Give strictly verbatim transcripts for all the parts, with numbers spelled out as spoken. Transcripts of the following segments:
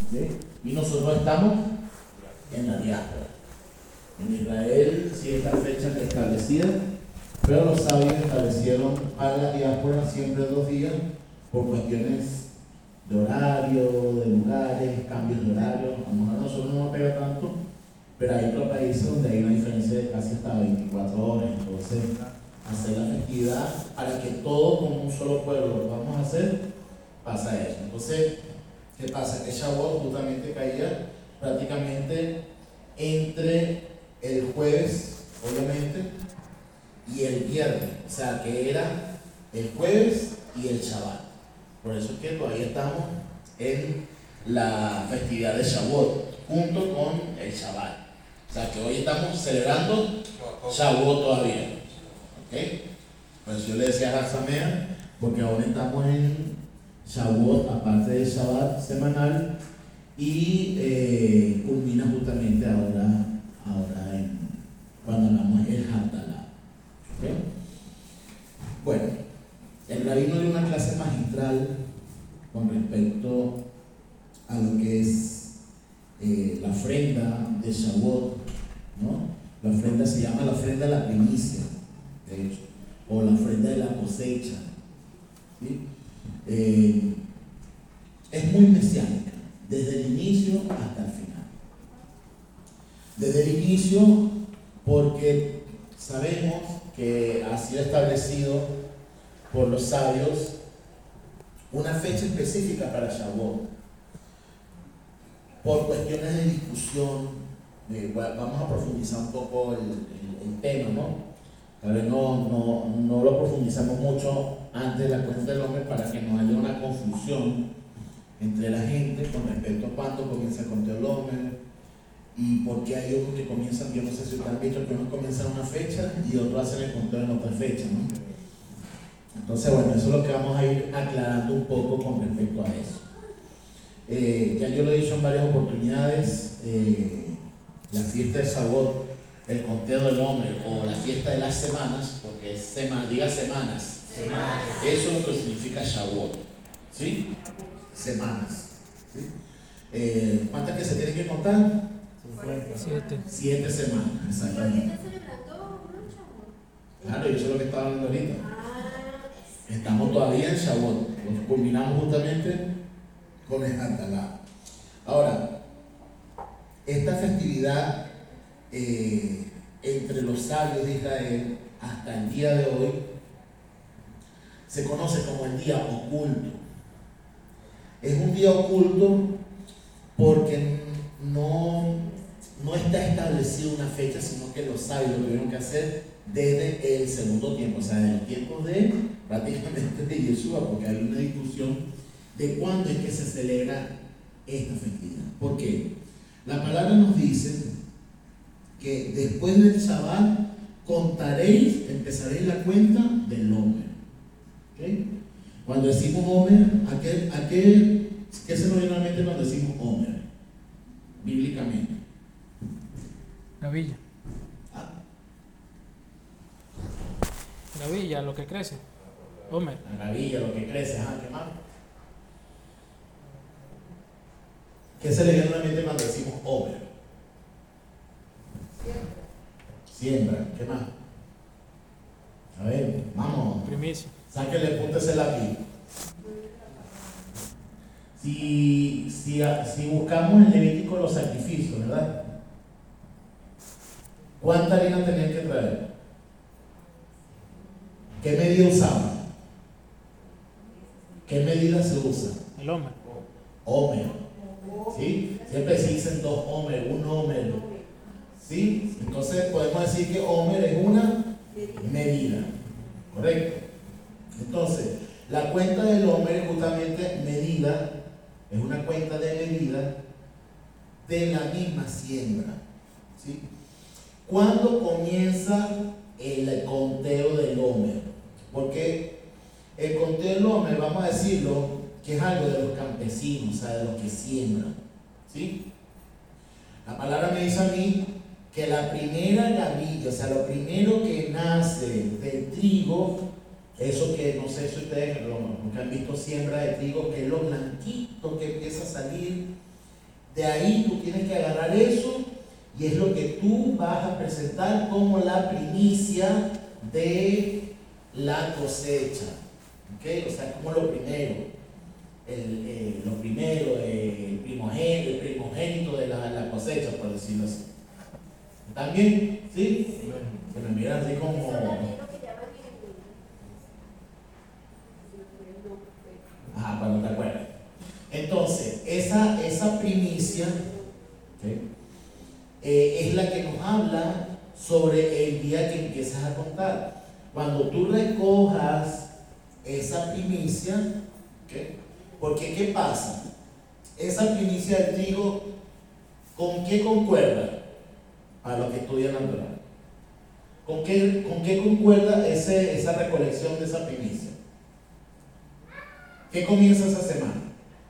¿sí? Y nosotros estamos en la diáspora. En Israel sí está fecha establecida, pero los sabios establecieron para la diáspora siempre dos días por cuestiones de horario, de lugares, cambios de horario. A lo mejor a nosotros no nos pega tanto, pero hay otros países donde hay una diferencia de casi hasta veinticuatro horas. Entonces, hacer la festividad para que todos como un solo pueblo lo vamos a hacer, pasa eso. Entonces, ¿qué pasa? Que Shavuot justamente caía prácticamente entre el jueves, obviamente, y el viernes. O sea, que era el jueves y el Shabbat. Por eso es que todavía estamos en la festividad de Shavuot, junto con el Shabbat. O sea, que hoy estamos celebrando Shavuot todavía. ¿Ok? Pues yo le decía a Samea, porque ahora estamos en Shavuot, aparte del Shabbat semanal, y eh, culmina justamente ahora, ahora en, cuando hablamos del Haftalah. ¿Okay? Bueno, el rabino dio una clase magistral con respecto a lo que es eh, la ofrenda de Shavuot, ¿no? La ofrenda se llama la ofrenda de la primicia, de hecho, o la ofrenda de la cosecha, ¿sí? Eh, es muy mesiánica, desde el inicio hasta el final. Desde el inicio, porque sabemos que ha sido establecido por los sabios una fecha específica para Shavuot, por cuestiones de discusión. Eh, vamos a profundizar un poco el, el, el tema, ¿no? Tal vez no, no, no lo profundizamos mucho antes de la cuenta del hombre para que no haya una confusión entre la gente con respecto a cuándo comienza el conteo del hombre y por qué hay unos que comienzan, yo no sé si ustedes han visto que unos comienzan en una fecha y otros hacen el conteo en otra fecha, ¿no? Entonces, bueno, eso es lo que vamos a ir aclarando un poco con respecto a eso. Eh, ya yo lo he dicho en varias oportunidades, eh, la fiesta de Shavuot, el conteo del hombre o la fiesta de las semanas, porque es semana, diga semanas, semanas. Eso es lo que significa Shavuot, ¿sí? Semanas, ¿sí? Eh, ¿Cuántas que se tienen que contar? Siete. Siete semanas, exactamente. Claro, yo sé lo que estaba hablando ahorita. Estamos todavía en Shavuot, culminamos justamente con el Haftalah. Ahora, esta festividad eh, entre los sabios de Israel hasta el día de hoy se conoce como el día oculto. Es un día oculto porque no, no está establecido una fecha, sino que los sabios lo tuvieron que hacer desde el segundo tiempo, o sea, de los tiempos de prácticamente de Yeshua, porque hay una discusión de cuándo es que se celebra esta festividad. ¿Por qué? La palabra nos dice que después del Shabbat contaréis, empezaréis la cuenta del Homer. ¿Okay? Cuando decimos Homer, ¿a qué, a qué, qué se nos viene a la mente cuando decimos Homer? Bíblicamente. La villa. Ah, La villa, lo que crece. Homer. la gavilla, lo que crece, ajá, ¿qué más? ¿Qué se le viene a la mente cuando decimos Homer? Siembra, ¿qué más? A ver, vamos. Primicia. Sáquenle punta ese lápiz. Si, si, si buscamos en Levítico los sacrificios, ¿verdad? ¿Cuánta harina tenían que traer? ¿Qué medida usaban? ¿Qué medida se usa? El Homer. Homer. ¿Sí? Siempre se dicen dos Homer, un Homer. ¿Sí? Entonces podemos decir que Homer es una medida. ¿Correcto? Entonces, la cuenta del Homer es justamente medida, es una cuenta de medida de la misma siembra. ¿Sí? ¿Cuándo comienza el conteo del Homer? Porque el conteo del Homer, vamos a decirlo, que es algo de los campesinos, o sea, de los que siembran. ¿Sí? La palabra me dice a mí que la primera gavilla, o sea, lo primero que nace del trigo, eso que no sé si ustedes nunca han visto siembra de trigo, que es lo blanquito que empieza a salir, De ahí tú tienes que agarrar eso y es lo que tú vas a presentar como la primicia de la cosecha. ¿Okay? O sea, como lo primero, el, eh, lo primero, eh, el, primogénito, el primogénito de la, la cosecha, por decirlo así. ¿Están bien? ¿Sí? Se me miran así como... Ajá, cuando te acuerdas. Entonces, esa, esa primicia, ¿okay? eh, es la que nos habla sobre el día que empiezas a contar. Cuando tú recojas esa primicia, ¿okay? Porque ¿qué pasa? Esa primicia del trigo, ¿con qué concuerda? A lo que estudia natural. ¿Con qué, con qué concuerda ese, esa recolección de esa primicia? ¿Qué comienza esa semana?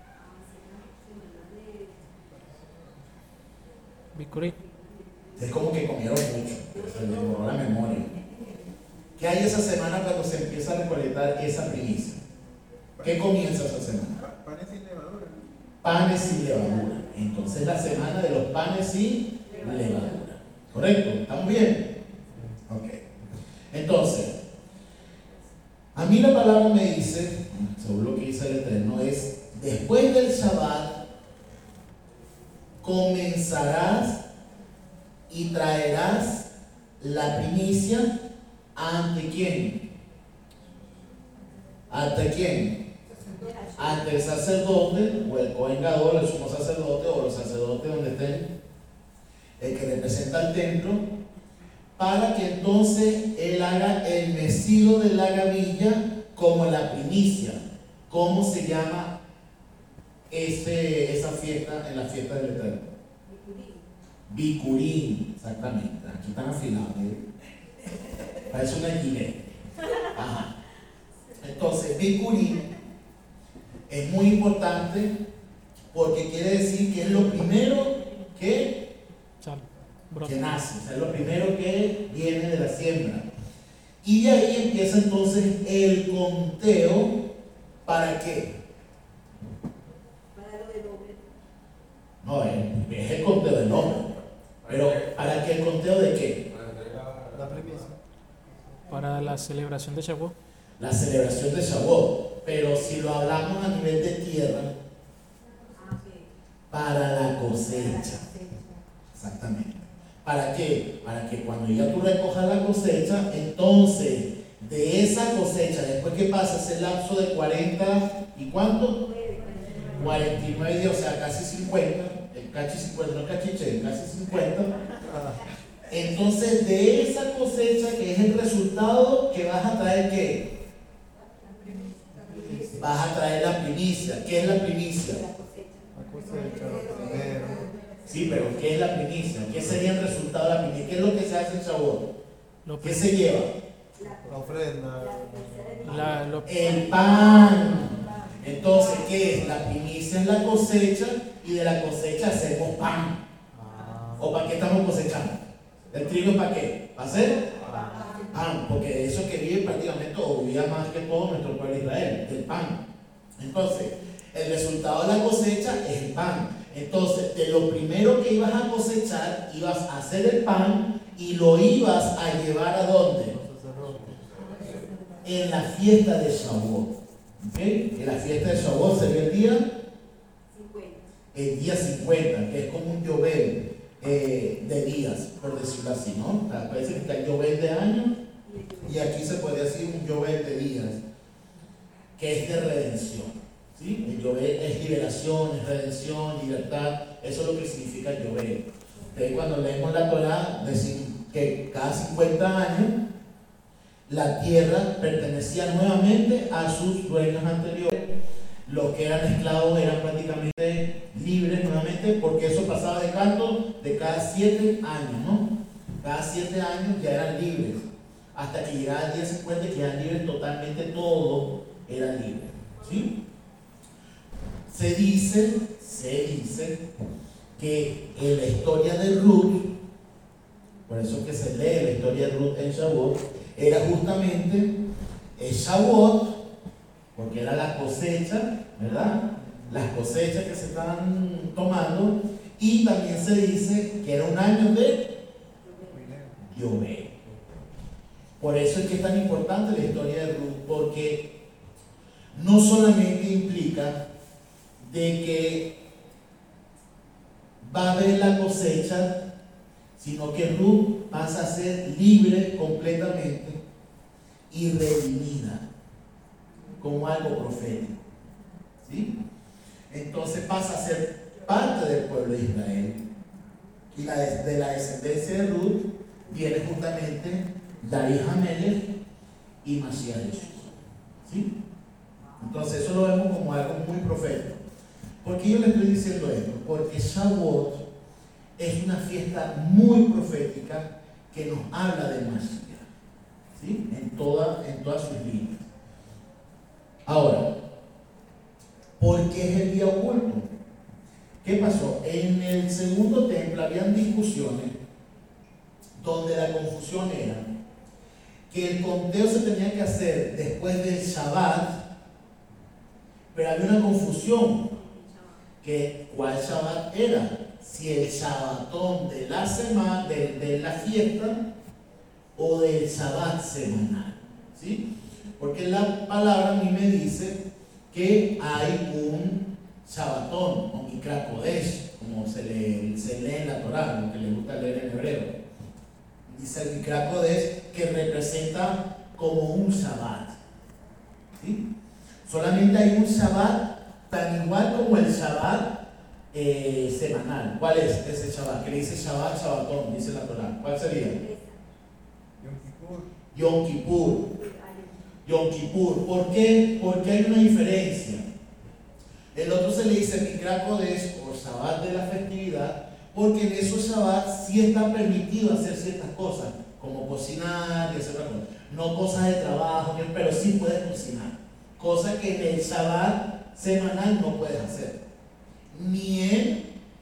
Bicurí. Es como que comieron mucho, se les borró la memoria. ¿Qué hay esa semana cuando se empieza a recolectar esa primicia? ¿Qué comienza esa semana? Panes sin levadura. Panes sin levadura. Entonces la semana de los panes sin levadura. ¿Correcto? ¿Estamos bien? Ok. Entonces, a mí la palabra me dice, según lo que dice el Eterno, es después del Shabbat comenzarás y traerás la primicia ante quién. ¿Ante quién? Ante el sacerdote o el Cohen Gadol, el sumo sacerdote o los sacerdotes donde estén, el que representa el templo, para que entonces él haga el mecido de la gavilla como la primicia. ¿Cómo se llama ese, esa fiesta en la fiesta del Eterno? Bicurín, exactamente. Aquí están afilados, ¿eh? Parece una guinea. Ajá. Entonces, Bicurín es muy importante porque quiere decir que es lo primero que, que nace, o sea, es lo primero que viene de la siembra. Y de ahí empieza entonces el conteo. ¿Para qué? Para lo del hombre. No, es, es el conteo del hombre. Pero ¿para qué el conteo de qué? La premisa. Para la celebración de Shavuot. La celebración de Shavuot. Pero si lo hablamos a nivel de tierra, para la cosecha. Exactamente. ¿Para qué? Para que cuando ya tú recojas la cosecha, entonces de esa cosecha, después que pasa ese lapso de cuarenta y cuánto? cuarenta y nueve días, o sea, casi cincuenta, el cachi cincuenta, no el cachiche, casi cincuenta. Entonces de esa cosecha, que es el resultado, que vas a traer ¿qué? Vas a traer la primicia. ¿Qué es la primicia? La cosecha, lo primero. Sí, pero ¿qué es la primicia? ¿Qué sería el resultado de la primicia? ¿Qué es lo que se hace en Shavuot? Lo ¿Qué prim- se lleva? La ofrenda. la- lo- El pan. Entonces, ¿qué es? La primicia es la cosecha y de la cosecha hacemos pan. Ah. ¿O para qué estamos cosechando? ¿El trigo es para qué? ¿Para hacer? Pan, porque de eso que vive prácticamente, o vivía más que todo nuestro pueblo de Israel, del pan. Entonces, el resultado de la cosecha es el pan. Entonces, de lo primero que ibas a cosechar, ibas a hacer el pan y lo ibas a llevar ¿a dónde? En la fiesta de Shavuot. ¿Okay? En la fiesta de Shavuot sería el día el día cincuenta, que es como un Yobel eh, de días, por decirlo así, ¿no? O sea, parece que está el Yobel de años y aquí se podría decir un Yobel de días, que es de redención. ¿Sí? El Yobel es liberación, es redención, libertad. Eso es lo que significa el Yobel. Entonces, cuando leemos la Torá, decimos que cada cincuenta años la tierra pertenecía nuevamente a sus dueños anteriores. Los que eran esclavos eran prácticamente libres nuevamente, porque eso pasaba de canto de cada siete años, ¿no? Cada siete años ya eran libres, hasta que llegaba el día cincuenta, que eran libres totalmente, todo era libre, ¿sí? Se dice, se dice que en la historia de Ruth, por eso que se lee la historia de Ruth en Shavuot, era justamente el Shavuot, porque era la cosecha, ¿verdad? las cosechas que se están tomando, y también se dice que era un año de llover. Por eso es que es tan importante la historia de Ruth, porque no solamente implica de que va a haber la cosecha, sino que Ruth pasa a ser libre completamente y redimida como algo profético, ¿sí? Entonces pasa a ser parte del pueblo de Israel, y la de, de la descendencia de Ruth viene justamente David Hamelech y Masías Jesús, ¿sí? Entonces eso lo vemos como algo muy profético. ¿Por qué yo le estoy diciendo esto? Porque Shavuot es una fiesta muy profética que nos habla del Masías, ¿sí? En, toda, en todas sus líneas. Ahora, ¿por qué es el día oculto? ¿Qué pasó? En el segundo templo habían discusiones donde la confusión era que el conteo se tenía que hacer después del Shabbat, pero había una confusión, que cuál Shabbat era, si el Shabbatón de la semana, de, de la fiesta, o del Shabbat semanal, ¿sí? Porque la palabra a mí me dice que hay un Shabbatón, o Mikra Kodesh, como se, le, se lee en la Torá, lo que le gusta leer en hebreo. Dice el Mikra Kodesh que representa como un Shabbat, ¿sí? Solamente hay un Shabbat tan igual como el Shabbat eh, semanal. ¿Cuál es ese Shabbat? Que le dice Shabbat, Shabbatón, dice la Torá. ¿Cuál sería? Yom Kippur. Yom Kippur. Yom Kippur. ¿Por qué? Porque hay una diferencia. El otro se le dice Mikra Kodesh o Shabbat de la festividad, porque en esos Shabbat sí está permitido hacer ciertas cosas, como cocinar y hacer otras cosas. No cosas de trabajo, pero sí puedes cocinar. Cosa que en el Shabbat semanal no puedes hacer. Ni en,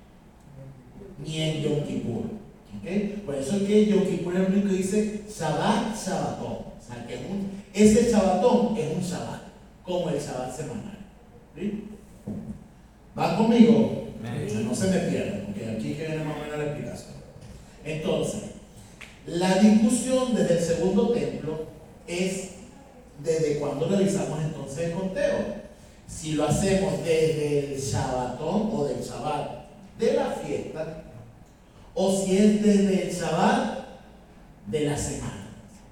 ni en Yom Kippur. ¿Okay? Por eso es que Yom Kippur es el único que dice Shabbat, Shabbatón. O sea, que es un, ese Shabbatón es un Shabbat, como el Shabbat semanal. ¿Sí? ¿Van conmigo? Sí. No se me pierdan, porque aquí que viene más o menos la explicación. Entonces, la discusión desde el segundo templo es desde cuándo realizamos entonces el conteo. Si lo hacemos desde el Shabbatón o del Shabbat de la fiesta, o si es desde el Shabbat de la semana.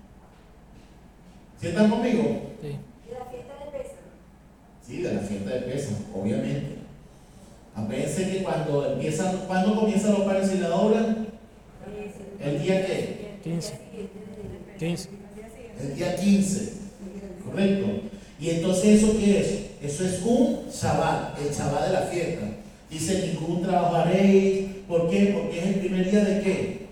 ¿Sí están conmigo? Sí. ¿De la fiesta de Pesach? Sí, de la fiesta de Pesach, obviamente. Acuérdense que cuando empiezan, ¿cuándo comienzan los panes y la obra? ¿El día qué? quince. quince. El día quince. Correcto. Y entonces, ¿eso qué es? Eso es un Shabbat, el Shabbat de la fiesta. Dice, ningún trabajo haréis. ¿Por qué? Porque es el primer día de qué?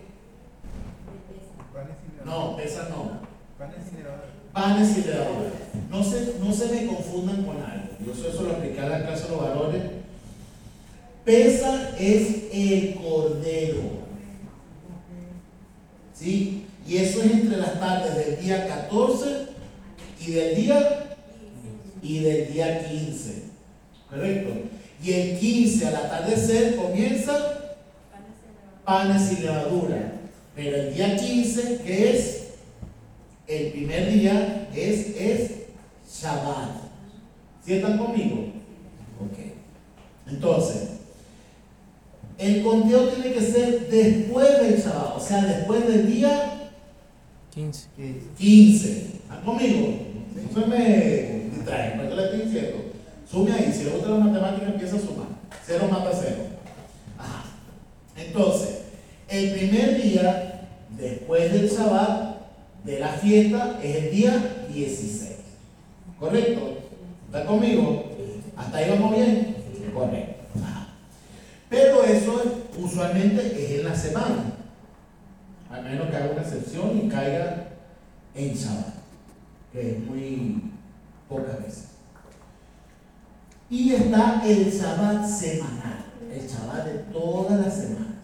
No, Pesach no. Panes y levadura. Panes y levadura. No se, no se me confundan con algo. Yo eso lo expliqué en la clase de los varones. Pesach es el cordero. ¿Sí? Y eso es entre las tardes del día catorce y del día y del día quince. ¿Correcto? Y el quince al atardecer comienza panes y levadura. Pero el día quince, que es el primer día, es, es Shabbat. ¿Sí están conmigo? Ok. Entonces, el conteo tiene que ser después del Shabbat, o sea, después del día quince. quince. ¿Están conmigo? No se me distraen, ¿por qué le estoy diciendo? Sume ahí, si le gusta la matemática empieza a sumar. Cero mata cero. Ajá. Entonces, el primer día después del Shabbat de la fiesta es el día dieciséis. ¿Correcto? ¿Está conmigo? ¿Hasta ahí vamos bien? Correcto. Ajá. Pero eso usualmente es en la semana, al menos que haga una excepción y caiga en Shabbat, que es muy pocas veces. Y está el Shabbat semanal, el Shabbat de todas las semanas.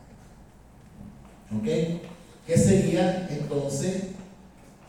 ¿Ok? ¿Qué sería entonces?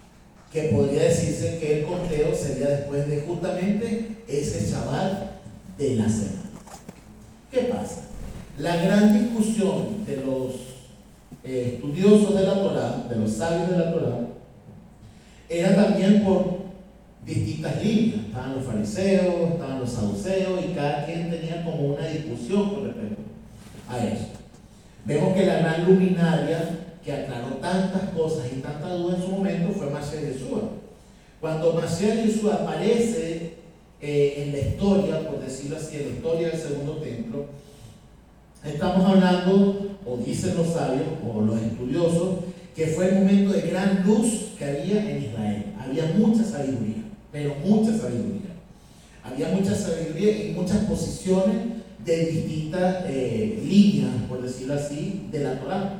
Que podría decirse que el conteo sería después de justamente ese Shabbat de la semana. ¿Qué pasa? La gran discusión de los eh, estudiosos de la Torá, de los sabios de la Torá, era también por distintas líneas. Estaban los fariseos, estaban los saduceos, y cada quien tenía como una discusión con respecto a eso. Vemos que la gran luminaria que aclaró tantas cosas y tantas dudas en su momento fue Mashiach Yeshua. Cuando Mashiach Yeshua aparece eh, en la historia, por decirlo así, en la historia del segundo templo, estamos hablando, o dicen los sabios, o los estudiosos, que fue el momento de gran luz que había en Israel. Había mucha sabiduría, pero mucha sabiduría. Había mucha sabiduría y muchas posiciones de distintas eh, líneas, por decirlo así, de la Torá.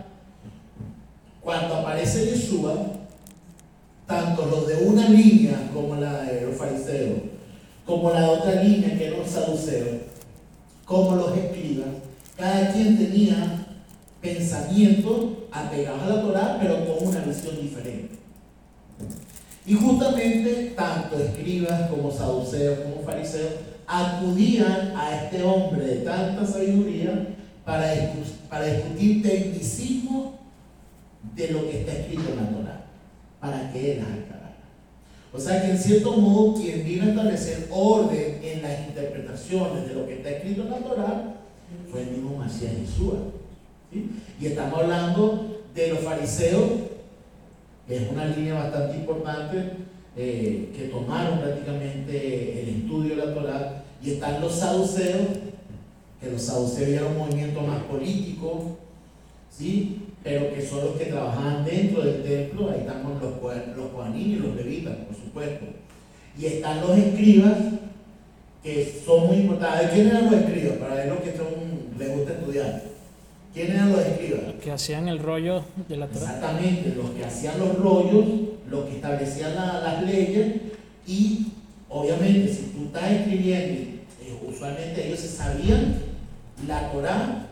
Cuando aparece Yeshua, tanto los de una línea como la de los fariseos, como la de otra línea que eran los saduceos, como los escribas, cada quien tenía pensamientos apegados a la Torá, pero con una visión diferente. Y justamente tanto escribas como saduceos como fariseos acudían a este hombre de tanta sabiduría para, para discutir tecnicismo de lo que está escrito en la Torá, para que él las aclarara. O sea que en cierto modo quien vino a establecer orden en las interpretaciones de lo que está escrito en la Torá fue el mismo Mashiach Yeshua, ¿sí? Y estamos hablando de los fariseos, que es una línea bastante importante, eh, que tomaron prácticamente el estudio de la Torá, y están los saduceos, que los saduceos eran un movimiento más político, ¿sí? Pero que son los que trabajaban dentro del templo. Ahí estamos los, los Kohanim y los levitas, por supuesto. Y están los escribas, que son muy importantes. ¿Quiénes eran los escribas? Para ver lo que son, les gusta estudiar. ¿Quiénes eran los escribas? Los que hacían el rollo de la Torá. Exactamente, los que hacían los rollos, los que establecían la, las leyes. Y obviamente, si tú estás escribiendo, eh, usualmente ellos se sabían la Torá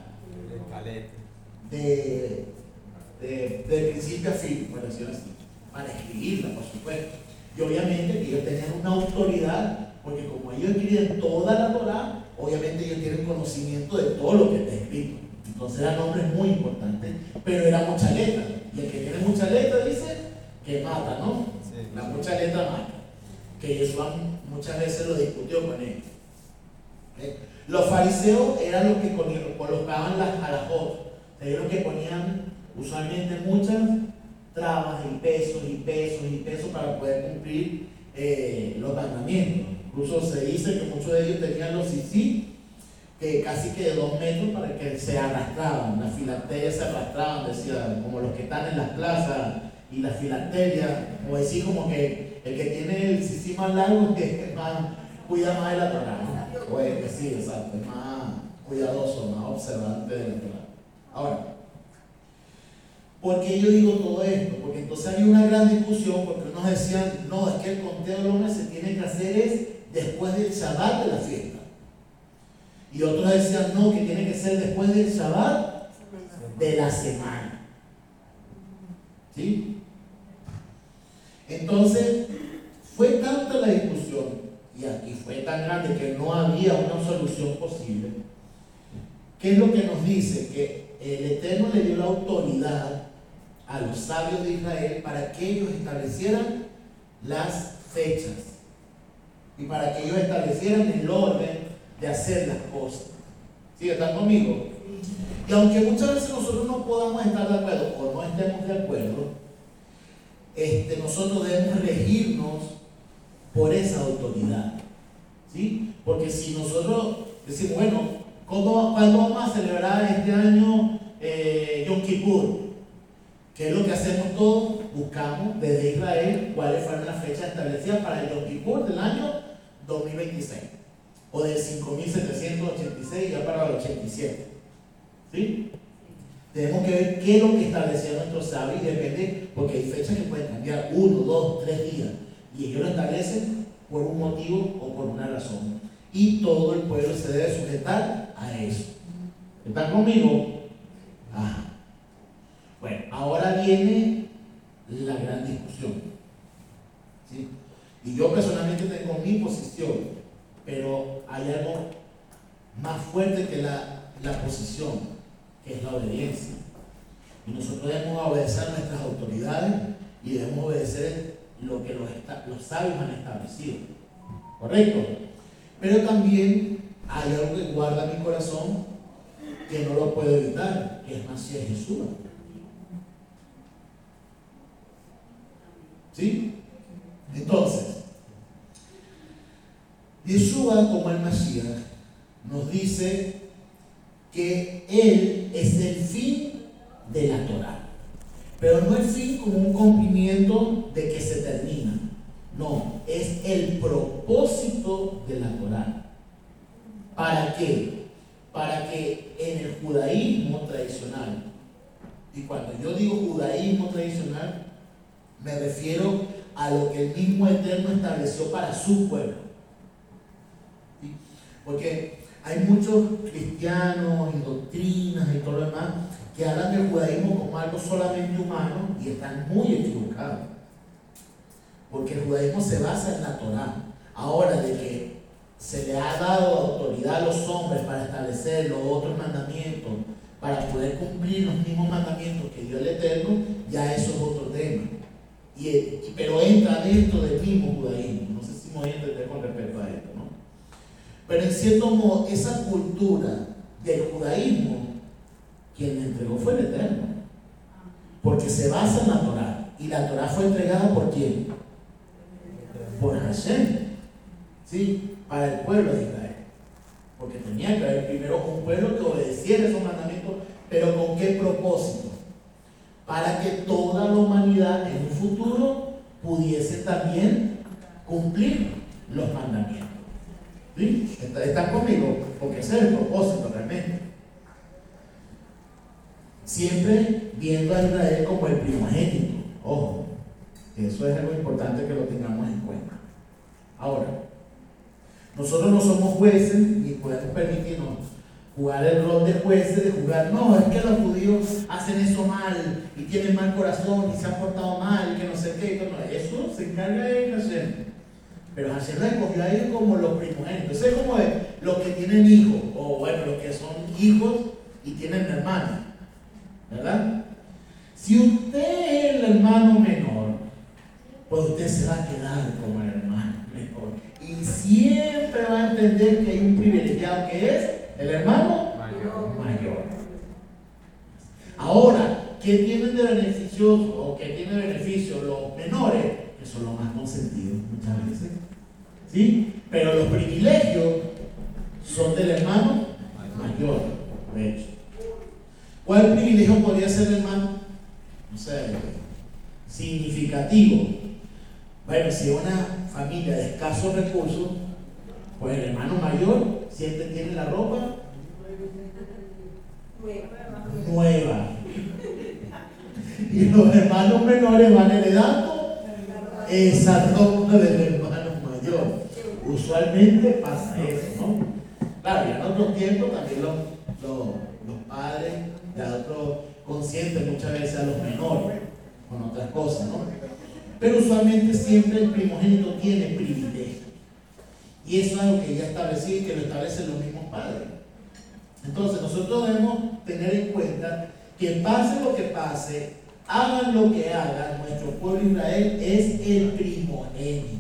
de, de, de principio a fin, por decirlo así, para escribirla, por supuesto. Y obviamente que ellos tenían una autoridad, porque como ellos escriben toda la Torá, obviamente ellos tienen conocimiento de todo lo que está escrito. Entonces eran hombres muy importantes, pero era mucha letra. Y el que tiene mucha letra dice que mata, ¿no? Sí. La mucha letra mata. Que Yeshua muchas veces lo discutió con ellos. ¿Okay? Los fariseos eran los que colocaban las halajot. Ellos los que ponían usualmente muchas trabas y pesos y pesos y pesos para poder cumplir eh, los mandamientos. Incluso se dice que muchos de ellos tenían los sisí, que casi que de dos metros, para que se arrastraban, las filacterias se arrastraban, decía, como los que están en las plazas, y las filacterias, o decir como que el que tiene el sisí más largo es más, cuida más de la Torá, ¿no? O es que sí, exacto, es más cuidadoso, más observante de la Torá. Ahora, ¿por qué yo digo todo esto? Porque entonces hay una gran discusión, porque unos decían, no, es que el conteo del hombre se tiene que hacer es después del Shabbat de la fiesta. Y otros decían, no, que tiene que ser después del Shabbat de la semana. ¿Sí? Entonces, fue tanta la discusión, y aquí fue tan grande que no había una solución posible. ¿Qué es lo que nos dice? Que el Eterno le dio la autoridad a los sabios de Israel para que ellos establecieran las fechas y para que ellos establecieran el orden de hacer las cosas. ¿Sí? ¿Están conmigo? Y aunque muchas veces nosotros no podamos estar de acuerdo o no estemos de acuerdo, este, nosotros debemos regirnos por esa autoridad. ¿Sí? Porque si nosotros decimos, bueno, ¿Cómo, ¿cuándo vamos a celebrar este año eh, Yom Kippur? ¿Qué es lo que hacemos todos? Buscamos desde Israel cuáles fueron las fechas establecidas para el Yom Kippur del año dos mil veintiséis o del cinco mil setecientos ochenta y seis ya para el ochenta y siete. ¿Sí? Tenemos que ver qué es lo que establecieron nuestros sabios, y depende, porque hay fechas que pueden cambiar uno, dos, tres días, y ellos lo establecen por un motivo o por una razón. Y todo el pueblo se debe sujetar a eso. ¿Están conmigo? Ajá. Bueno, ahora viene la gran discusión. ¿Sí? Y yo personalmente tengo mi posición, pero hay algo posición, que es la obediencia. Y nosotros debemos obedecer a nuestras autoridades y debemos obedecer lo que los, esta- los sabios han establecido. ¿Correcto? Pero también hay algo que guarda mi corazón que no lo puedo evitar, que es Mashiach Jesús. ¿Sí? Entonces, Yeshua como el Mashiach nos dice que Él es el fin de la Torah, pero no el fin como un cumplimiento de que se termina, no, es el propósito de la Torah. ¿Para qué? Para que en el judaísmo tradicional, y cuando yo digo judaísmo tradicional, me refiero a lo que el mismo Eterno estableció para su pueblo. ¿Sí? Porque hay muchos cristianos y doctrinas y todo lo demás que hablan del judaísmo como algo solamente humano y están muy equivocados. Porque el judaísmo se basa en la Torá. Ahora, de que se le ha dado autoridad a los hombres para establecer los otros mandamientos, para poder cumplir los mismos mandamientos que dio el Eterno, ya eso es otro tema. Y, y, pero entra dentro del mismo judaísmo. No sé si me voy a entender con respecto a esto, ¿no? Pero en cierto modo, esa cultura del judaísmo, quien la entregó fue el Eterno. Porque se basa en la Torá. Y la Torá fue entregada ¿por quién? Por Hashem. ¿Sí? Para el pueblo de Israel. Porque tenía que haber primero un pueblo que obedeciera esos mandamientos, pero ¿con qué propósito? Para que toda la humanidad en un futuro pudiese también cumplir los mandamientos. ¿Sí? ¿Están conmigo? Porque ese es el propósito realmente. Siempre viendo a Israel como el primogénito. Ojo, eso es algo importante que lo tengamos en cuenta. Ahora, nosotros no somos jueces ni podemos permitirnos jugar el rol de jueces, de jugar, no, es que los judíos hacen eso mal y tienen mal corazón y se han portado mal y que no sé qué, no, eso se encarga de Hashem. Pero Hashem los escogió a ellos como los primogénitos. Eso es como de los que tienen hijos, o bueno, los que son hijos y tienen hermanos, ¿verdad? Si usted es el hermano menor, pues usted se va a quedar como el hermano menor. Y siempre va a entender que hay un privilegiado que es el hermano mayor. mayor. Ahora, ¿qué tienen de beneficioso o qué tienen de beneficio los menores? Que son los más consentidos muchas veces. ¿Sí? Pero los privilegios son del hermano mayor, de hecho. ¿Cuál privilegio podría ser el hermano? No sé, significativo. Bueno, si es una familia de escasos recursos, pues el hermano mayor siempre tiene la ropa nueva. Y los hermanos menores van heredando esa ropa del hermano mayor. Usualmente pasa eso, ¿no? Claro, y en otros tiempos también los, los, los padres de otros consienten muchas veces a los menores con otras cosas, ¿no? Pero usualmente siempre el primogénito tiene privilegio. Y eso es algo que ya establecí y que lo establecen los mismos padres. Entonces nosotros debemos tener en cuenta que pase lo que pase, hagan lo que hagan, nuestro pueblo Israel es el primogénito.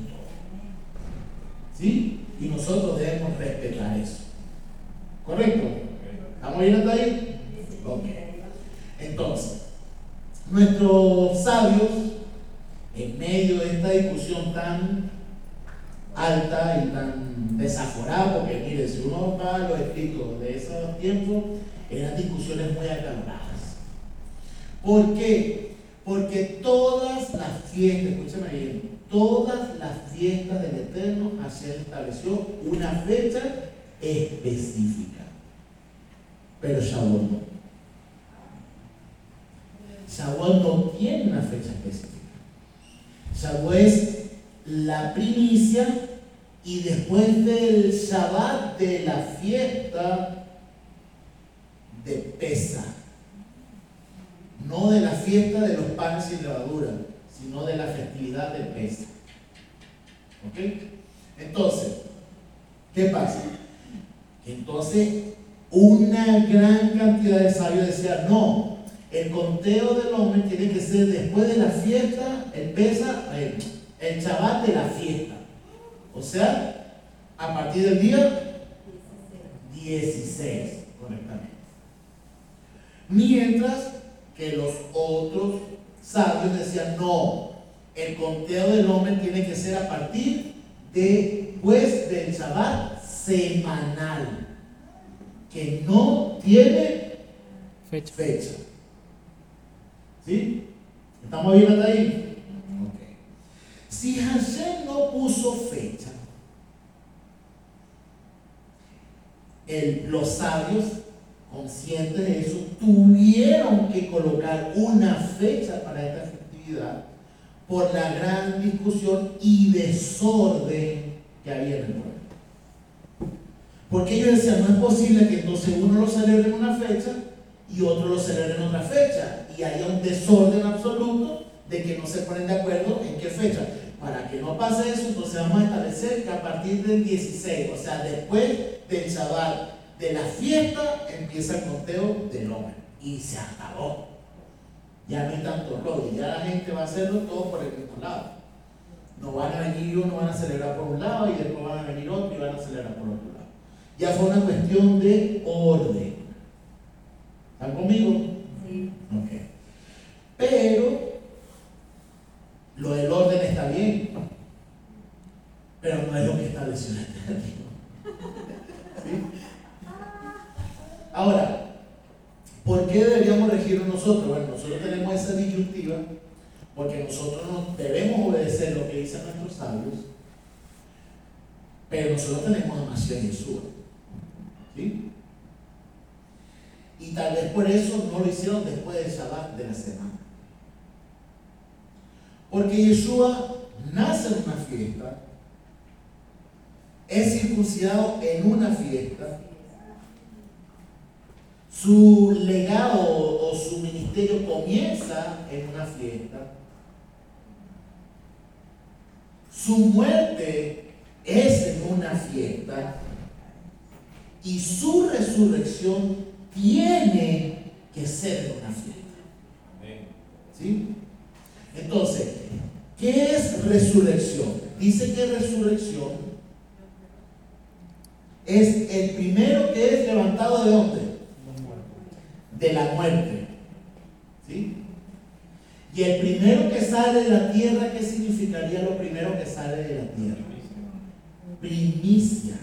¿Sí? Y nosotros debemos respetar eso. ¿Correcto? ¿Estamos bien hasta ahí? Ok. Entonces, nuestros sabios, en medio de esta discusión tan alta y tan desaforada, porque mire, si uno va a los escritos de esos tiempos, eran discusiones muy acaloradas. ¿Por qué? Porque todas las fiestas, escúchame bien, todas las fiestas del Eterno, Hashem estableció una fecha específica. Pero Shavuot no. Shavuot no tiene una fecha específica. Shavuot es la primicia y después del Shabbat de la fiesta de Pesach. No de la fiesta de los panes sin levadura, sino de la festividad de Pesach. ¿Ok? Entonces, ¿qué pasa? Entonces, Una gran cantidad de sabios decían, no, el conteo del hombre tiene que ser después de la fiesta, el pesa, el, el Shabbat de la fiesta. O sea, a partir del día dieciséis, correctamente. Mientras que los otros sabios decían, no, el conteo del hombre tiene que ser a partir de, después del Shabbat semanal, que no tiene Fecha. fecha. ¿Sí? ¿Estamos bien hasta ahí? Okay. Si Hashem no puso fecha, el, los sabios, conscientes de eso, tuvieron que colocar una fecha para esta festividad por la gran discusión y desorden que había en el pueblo. Porque ellos decían, no es posible que entonces uno lo celebre en una fecha y otro lo celebre en otra fecha, y haya un desorden absoluto de que no se ponen de acuerdo en qué fecha. Para que no pase eso, entonces vamos a establecer que a partir del dieciséis, o sea, después del Shabbat de la fiesta, empieza el conteo del hombre. Y se acabó. Ya no hay tanto rollo, ya la gente va a hacerlo todo por el mismo lado. No van a venir uno, van a celebrar por un lado y después van a venir otro y van a celebrar por otro lado. Ya fue una cuestión de orden. ¿Están conmigo? Sí. Ok. Pero lo del orden está bien, pero no es lo que estableció el Eterno. ¿Sí? Ahora, ¿por qué deberíamos regirnos nosotros? Bueno, nosotros tenemos esa disyuntiva porque nosotros no debemos obedecer lo que dicen nuestros sabios, pero nosotros tenemos a Mashiach Yeshua. ¿Sí? Y tal vez por eso no lo hicieron después del Shabbat de la semana. Porque Yeshua nace en una fiesta, es circuncidado en una fiesta, su legado o su ministerio comienza en una fiesta, su muerte es en una fiesta y su resurrección tiene que ser en una fiesta. ¿Sí? Entonces, ¿qué es resurrección? Dice que resurrección es el primero que es levantado de dónde? De la muerte. ¿Sí? Y el primero que sale de la tierra, ¿qué significaría lo primero que sale de la tierra? Primicia.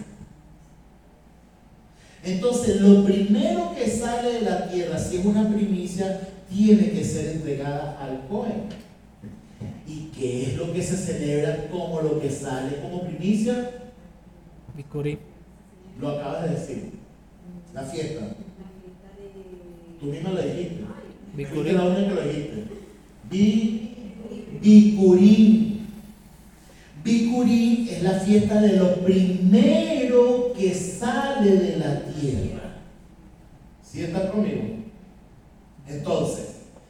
Entonces, lo primero que sale de la tierra, si es una primicia, tiene que ser entregada al Cohen. ¿Y qué es lo que se celebra como lo que sale como primicia? Bikurim. Lo acabas de decir. La fiesta. Tú misma lo dijiste. Fuiste Bikurim. la única que lo dijiste. Bi, Bikurim. Bikurim es la fiesta de lo primero que sale de la tierra. ¿Sí están conmigo? Entonces,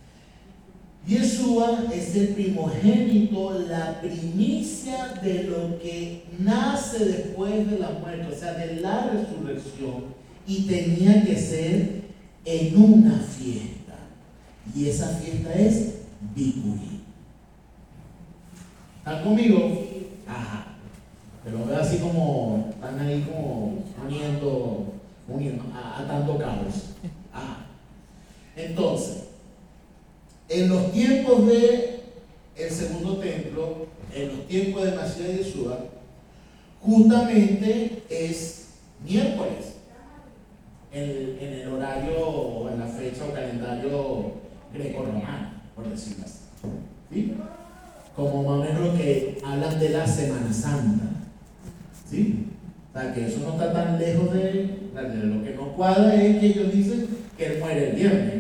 Yeshua es el primogénito, la primicia de lo que nace después de la muerte, o sea, de la resurrección, y tenía que ser en una fiesta. Y esa fiesta es Bikurim. ¿Están conmigo? Ajá. Pero veo así como, están ahí como uniendo, uniendo, atando cabos. Ajá. Entonces, en los tiempos de el segundo templo, en los tiempos de Mashiach Yeshua, justamente es miércoles, en, en el horario o en la fecha o calendario greco-romano, por decirlo así. ¿Sí? Como más o menos lo que hablan de la Semana Santa. ¿Sí? O sea, que eso no está tan lejos de, de lo que no cuadra es que ellos dicen que él muere el viernes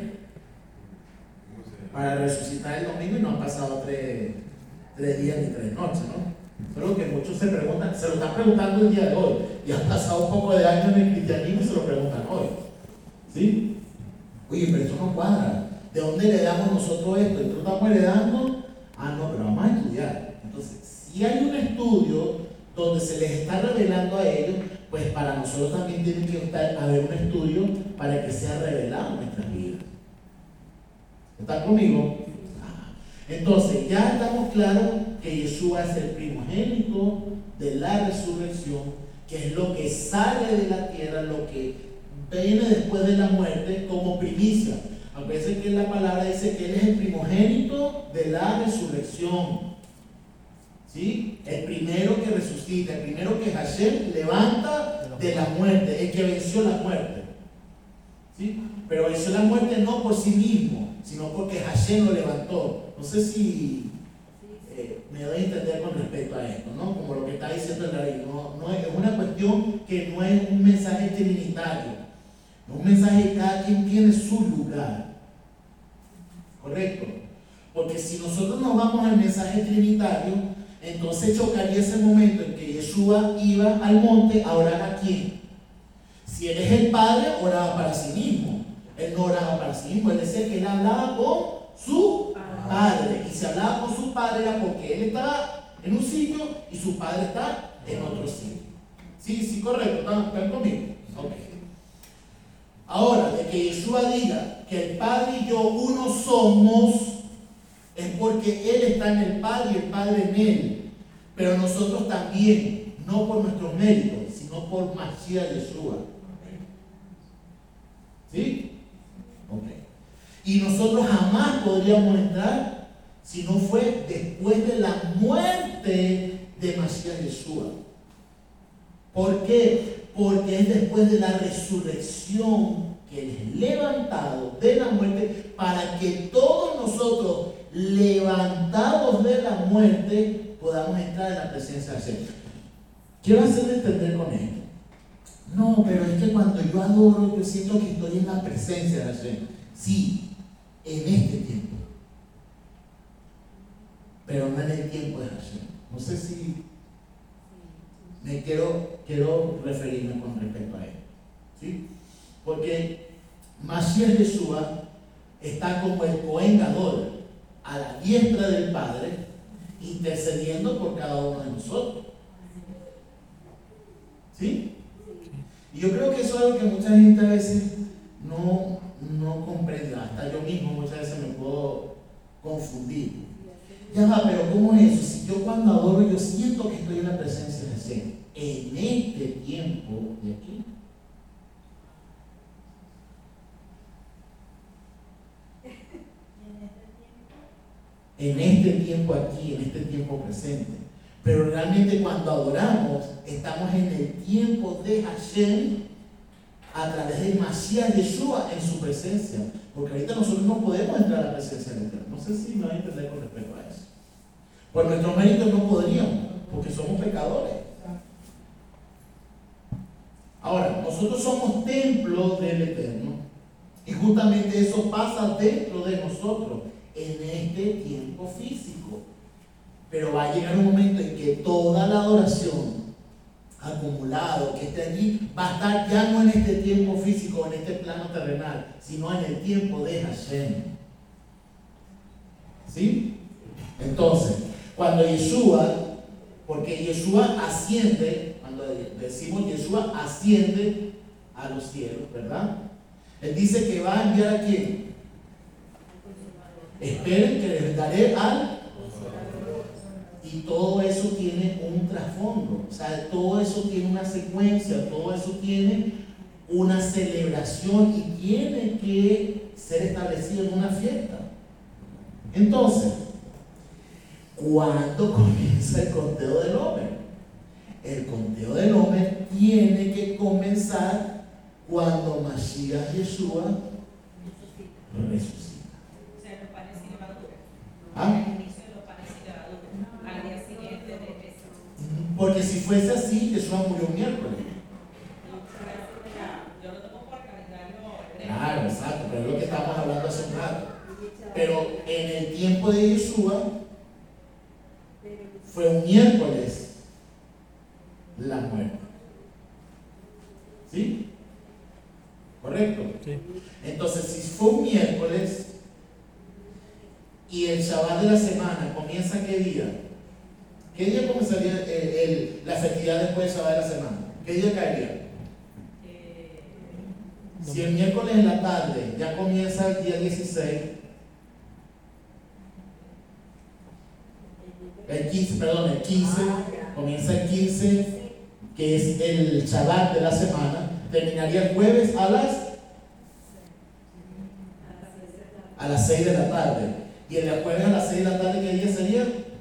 para resucitar el domingo y no han pasado tres, tres días ni tres noches, ¿no? Pero que muchos se preguntan, se lo están preguntando el día de hoy y han pasado un poco de años en el cristianismo y se lo preguntan hoy. ¿Sí? Oye, pero eso no cuadra. ¿De dónde heredamos nosotros esto? ¿Nosotros estamos heredando? Ah, no, pero vamos a estudiar. Entonces, si hay un estudio donde se les está revelando a ellos pues para nosotros también tiene que estar, haber un estudio para que sea revelado en nuestras vidas. ¿Están conmigo? Ah. Entonces, ya estamos claros que Yeshua es el primogénito de la resurrección, que es lo que sale de la tierra, lo que viene después de la muerte como primicia. A veces que la palabra dice que Él es el primogénito de la resurrección. ¿Sí? El primero que resucita, el primero que Hashem levanta de la muerte, el que venció la muerte. ¿Sí? Pero venció la muerte no por sí mismo, sino porque Hashem lo levantó. No sé si eh, me doy a entender con respecto a esto, ¿no? Como lo que está diciendo el David. No, no es, es una cuestión que no es un mensaje trinitario. Es un mensaje que cada quien tiene su lugar. ¿Correcto? Porque si nosotros nos vamos al mensaje trinitario, entonces chocaría ese momento en que Yeshua iba al monte a orar a quién. Si Él es el Padre, oraba para sí mismo. Él no oraba para sí mismo. Él decía que Él hablaba con su Padre. Y si hablaba con su Padre era porque Él estaba en un sitio y su Padre está en otro sitio. Sí, sí, correcto. ¿Están, están conmigo? Ok. Ahora, de que Yeshua diga que el Padre y yo uno somos, es porque Él está en el Padre y el Padre en Él. Pero nosotros también, no por nuestros méritos, sino por Mashiach Yeshua. ¿Sí? Ok. Y nosotros jamás podríamos entrar si no fue después de la muerte de Mashiach Yeshua. ¿Por qué? Porque es después de la resurrección que Él es levantado de la muerte para que todos nosotros, levantados de la muerte, podamos entrar en la presencia de Hashem. Quiero hacerle entender con esto. No, pero es que cuando yo adoro, yo siento que estoy en la presencia de Hashem. Sí, en este tiempo. Pero no en el tiempo de Hashem. No sé si me quiero, quiero referirme con respecto a esto. ¿Sí? Porque Mashiach Yeshua está como el Cohen Gadol a la diestra del Padre, intercediendo por cada uno de nosotros. ¿Sí? Y yo creo que eso es algo que mucha gente a veces no, no comprende. Hasta yo mismo muchas veces me puedo confundir. Ya va, pero ¿cómo es eso? Si yo cuando adoro yo siento que estoy en la presencia de Hashem en este tiempo de aquí. En este tiempo aquí, en este tiempo presente. Pero realmente cuando adoramos, estamos en el tiempo de Hashem a través del Mashiach Yeshua en su presencia. Porque ahorita nosotros no podemos entrar a la presencia del Eterno. No sé si me van a entender con respecto a eso. Por nuestros méritos no podríamos, porque somos pecadores. Ahora, nosotros somos templos del Eterno. Y justamente eso pasa dentro de nosotros en este tiempo físico. Pero va a llegar un momento en que toda la adoración acumulado que esté allí va a estar ya no en este tiempo físico, en este plano terrenal, sino en el tiempo de Hashem. ¿Sí? Entonces, cuando Yeshua, porque Yeshua asciende, cuando decimos Yeshua asciende a los cielos, ¿verdad? Él dice que va a enviar a quién. Esperen que les daré al. Y todo eso tiene un trasfondo, o sea, todo eso tiene una secuencia, todo eso tiene una celebración y tiene que ser establecido en una fiesta. Entonces, ¿cuándo comienza el conteo del Homer? El conteo del Homer tiene que comenzar cuando Mashiach Yeshua resucita. O sea, los panes sin levadura. ¿Ah? El inicio de los panes sin levadura. Al día siguiente de Pesach. Porque si fuese así, Yeshua murió miércoles. Yo lo tomo por calendario. Claro, exacto, pero es lo que estamos hablando hace un rato. Pero en el tiempo de Yeshua fue un miércoles la muerte. ¿Sí? ¿Correcto? Sí. Entonces, si fue un miércoles y el Shabbat de la semana comienza ¿qué día? ¿Qué día comenzaría el, el, la festividad después del Shabbat de la semana? ¿Qué día caería? Eh, Si el miércoles en la tarde ya comienza el día dieciséis, el quince, perdón, el quince, comienza el quince, que es el Shabbat de la semana, terminaría el jueves a las a las seis de la tarde. Y el jueves a las seis de la tarde, ¿qué día sería?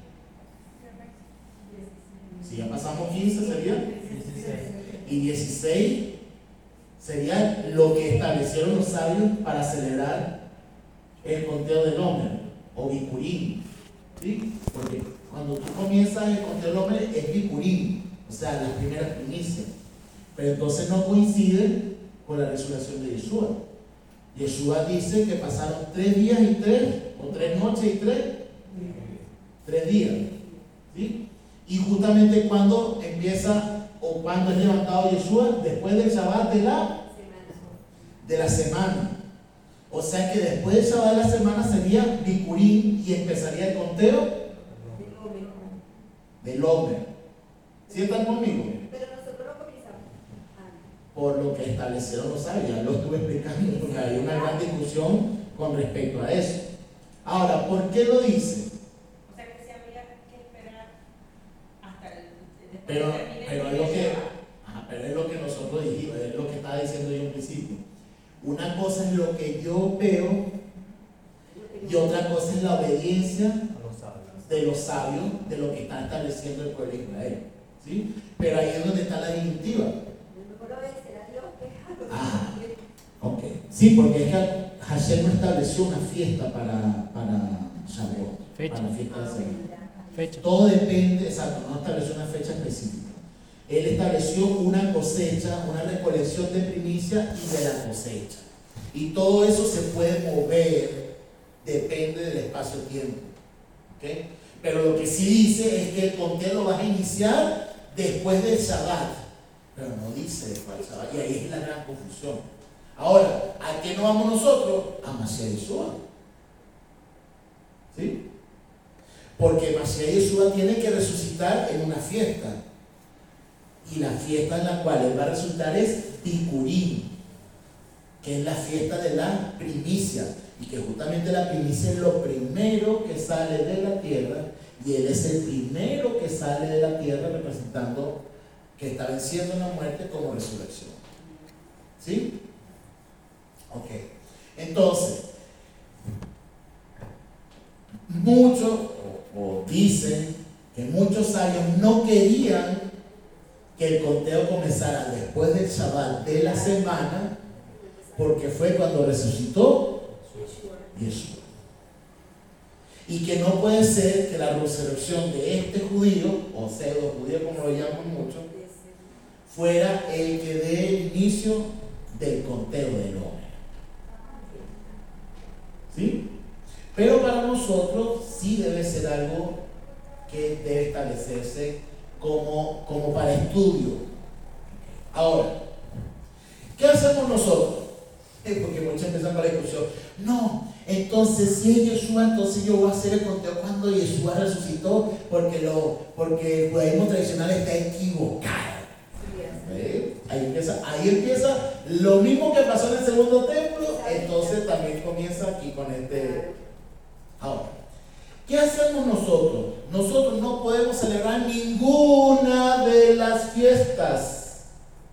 Si ya pasamos quince, sería. Y dieciséis sería lo que establecieron los sabios para celebrar el conteo del Homer o Bikurim. ¿Sí? Porque cuando tú comienzas el conteo del Homer es Bikurim, o sea, las primeras primicias. Pero entonces no coincide con la resurrección de Yeshua. Yeshua dice que pasaron tres días y tres, o tres noches y tres, tres días. ¿Sí? Y justamente cuando empieza, o cuando es levantado Yeshua, después del Shabbat de la, de la semana. O sea que después del Shabbat de la semana sería Bikurim y empezaría el conteo del Homer. ¿Sí están conmigo? Pero nosotros lo comenzamos. Por lo que establecieron los sabios, ya lo estuve explicando, porque hay una gran discusión con respecto a eso. Ahora, ¿por qué lo dice? o sea que se habría que esperar hasta el después Pero, que termine pero, el es lo que, Shabbat. ajá, pero es lo que nosotros dijimos, es lo que estaba diciendo yo al principio. Una cosa es lo que yo veo y otra cosa es la obediencia de los sabios de lo que está estableciendo el pueblo de Israel. ¿Sí? Pero ahí es donde está la disyuntiva. Mejor obedecer a Dios que a los Ah, ok. Sí, porque es que Hashem no estableció una fiesta para, para Shavuot, Fecha. para la fiesta de Señor. Fecha. Todo depende, exacto, no estableció una fecha específica. Él estableció una cosecha, una recolección de primicia y de la cosecha. Y todo eso se puede mover, depende del espacio-tiempo. ¿Okay? Pero lo que sí dice es que el conteo lo vas a iniciar después del Shabbat. Pero no dice después del Shabbat. Y ahí es la gran confusión. Ahora, ¿a qué no vamos nosotros? A Mashiach Yeshua. ¿Sí? Porque Mashiach Yeshua tiene que resucitar en una fiesta. Y la fiesta en la cual él va a resucitar es Bikurim, que es la fiesta de la primicia. Y que justamente la primicia es lo primero que sale de la tierra. Y él es el primero que sale de la tierra representando que está venciendo la muerte como resurrección. ¿Sí? Ok. Entonces, muchos, o, o dicen que muchos sabios no querían que el conteo comenzara después del Shabbat de la semana, porque fue cuando resucitó Yeshua. Y que no puede ser que la resurrección de este judío, o pseudo judío como lo llaman muchos, fuera el que dé el inicio del conteo del hombre. ¿Sí? Pero para nosotros sí debe ser algo que debe establecerse como, como para estudio. Ahora, ¿qué hacemos nosotros? Eh, porque muchos empiezan con la discusión. No, entonces si es Yeshua, entonces yo voy a hacer el conteo cuando Yeshua resucitó, porque, lo, porque el judaísmo tradicional está equivocado. ¿Eh? Ahí, empieza, ahí empieza lo mismo que pasó en el segundo templo, entonces también comienza aquí con este. Ahora, ¿qué hacemos nosotros? Nosotros no podemos celebrar ninguna de las fiestas,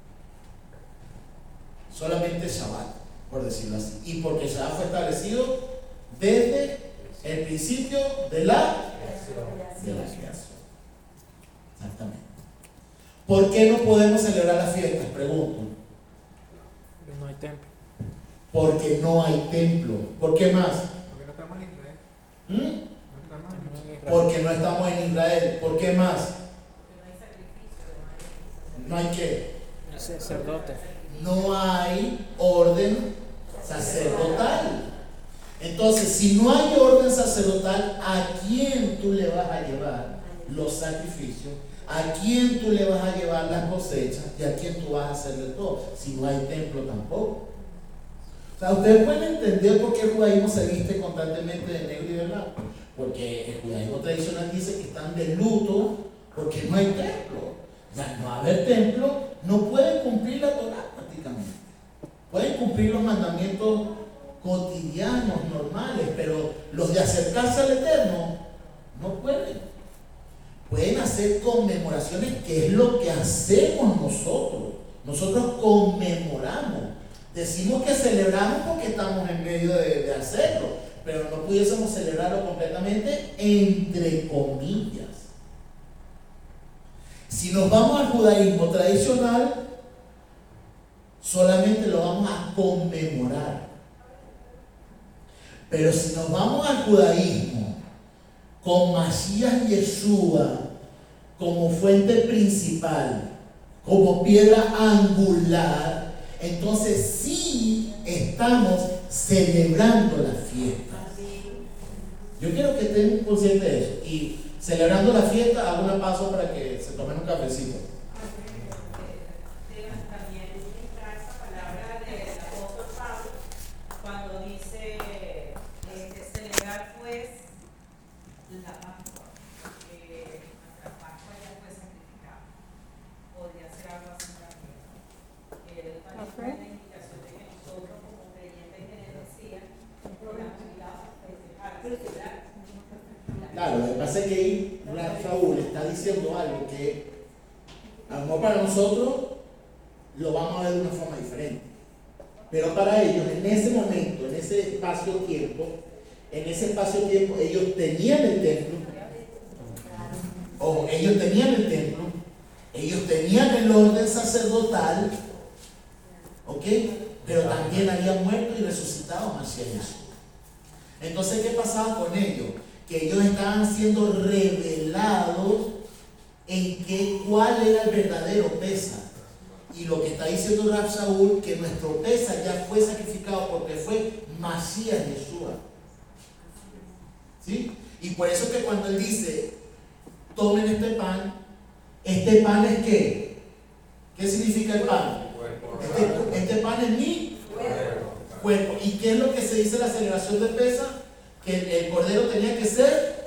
solamente Shabbat, por decirlo así. Y porque Shabbat fue establecido desde el principio de la, de la creación. Exactamente. ¿Por qué no podemos celebrar las fiestas? Pregunto. No hay templo. Porque no hay templo. ¿Por qué más? Porque no estamos en Israel. ¿Mm? No estamos en Israel. Porque no estamos en Israel. ¿Por qué más? Porque no hay sacrificio, No hay qué. El sacerdote. No hay orden sacerdotal. Entonces, si no hay orden sacerdotal, ¿a quién tú le vas a llevar los sacrificios? ¿A quién tú le vas a llevar las cosechas? ¿Y a quién tú vas a hacerle todo? Si no hay templo tampoco. O sea, ustedes pueden entender por qué el judaísmo se viste constantemente de negro y de blanco. Porque el judaísmo tradicional dice que están de luto porque no hay templo. O sea, no va a haber templo, no pueden cumplir la Torá prácticamente. Pueden cumplir los mandamientos cotidianos, normales, pero los de acercarse al Eterno no pueden. Pueden hacer conmemoraciones, que es lo que hacemos nosotros. Nosotros conmemoramos. Decimos que celebramos porque estamos en medio de, de hacerlo, pero no pudiésemos celebrarlo completamente, entre comillas. Si nos vamos al judaísmo tradicional, solamente lo vamos a conmemorar. Pero si nos vamos al judaísmo con Masías Yeshua como fuente principal, como piedra angular, entonces sí estamos celebrando la fiesta. Yo quiero que estén conscientes de eso. Y celebrando la fiesta, hago una pausa para que se tomen un cafecito. También está esa palabra del apóstol Pablo cuando dice este, celebrar pues la Pascua, porque nuestra Pascua ya fue sacrificada. Podría ser algo así también. Él también fue la indicación de que nosotros como creyentes que le decían, estamos obligados a festejar, a celebrar. Claro, lo que pasa es que ahí Saúl está diciendo algo que a lo mejor para nosotros lo vamos a ver de una forma diferente, pero para ellos en ese momento, en ese espacio-tiempo, en ese espacio-tiempo ellos tenían el templo, o ellos tenían el templo, ellos tenían el orden sacerdotal, ¿ok? Pero también habían muerto y resucitado Masías Jesús. Entonces, ¿qué pasaba con ellos? Que ellos estaban siendo revelados en que cuál era el verdadero Pesaj. Y lo que está diciendo Rab Saúl, que nuestro Pesaj ya fue sacrificado porque fue Masías Yeshua. ¿Sí? Y por eso que cuando él dice, tomen este pan, este pan es ¿qué? ¿Qué significa el pan? Este, este pan es mi cuerpo. ¿Y qué es lo que se dice en la celebración de Pesaj? Que el, el cordero tenía que ser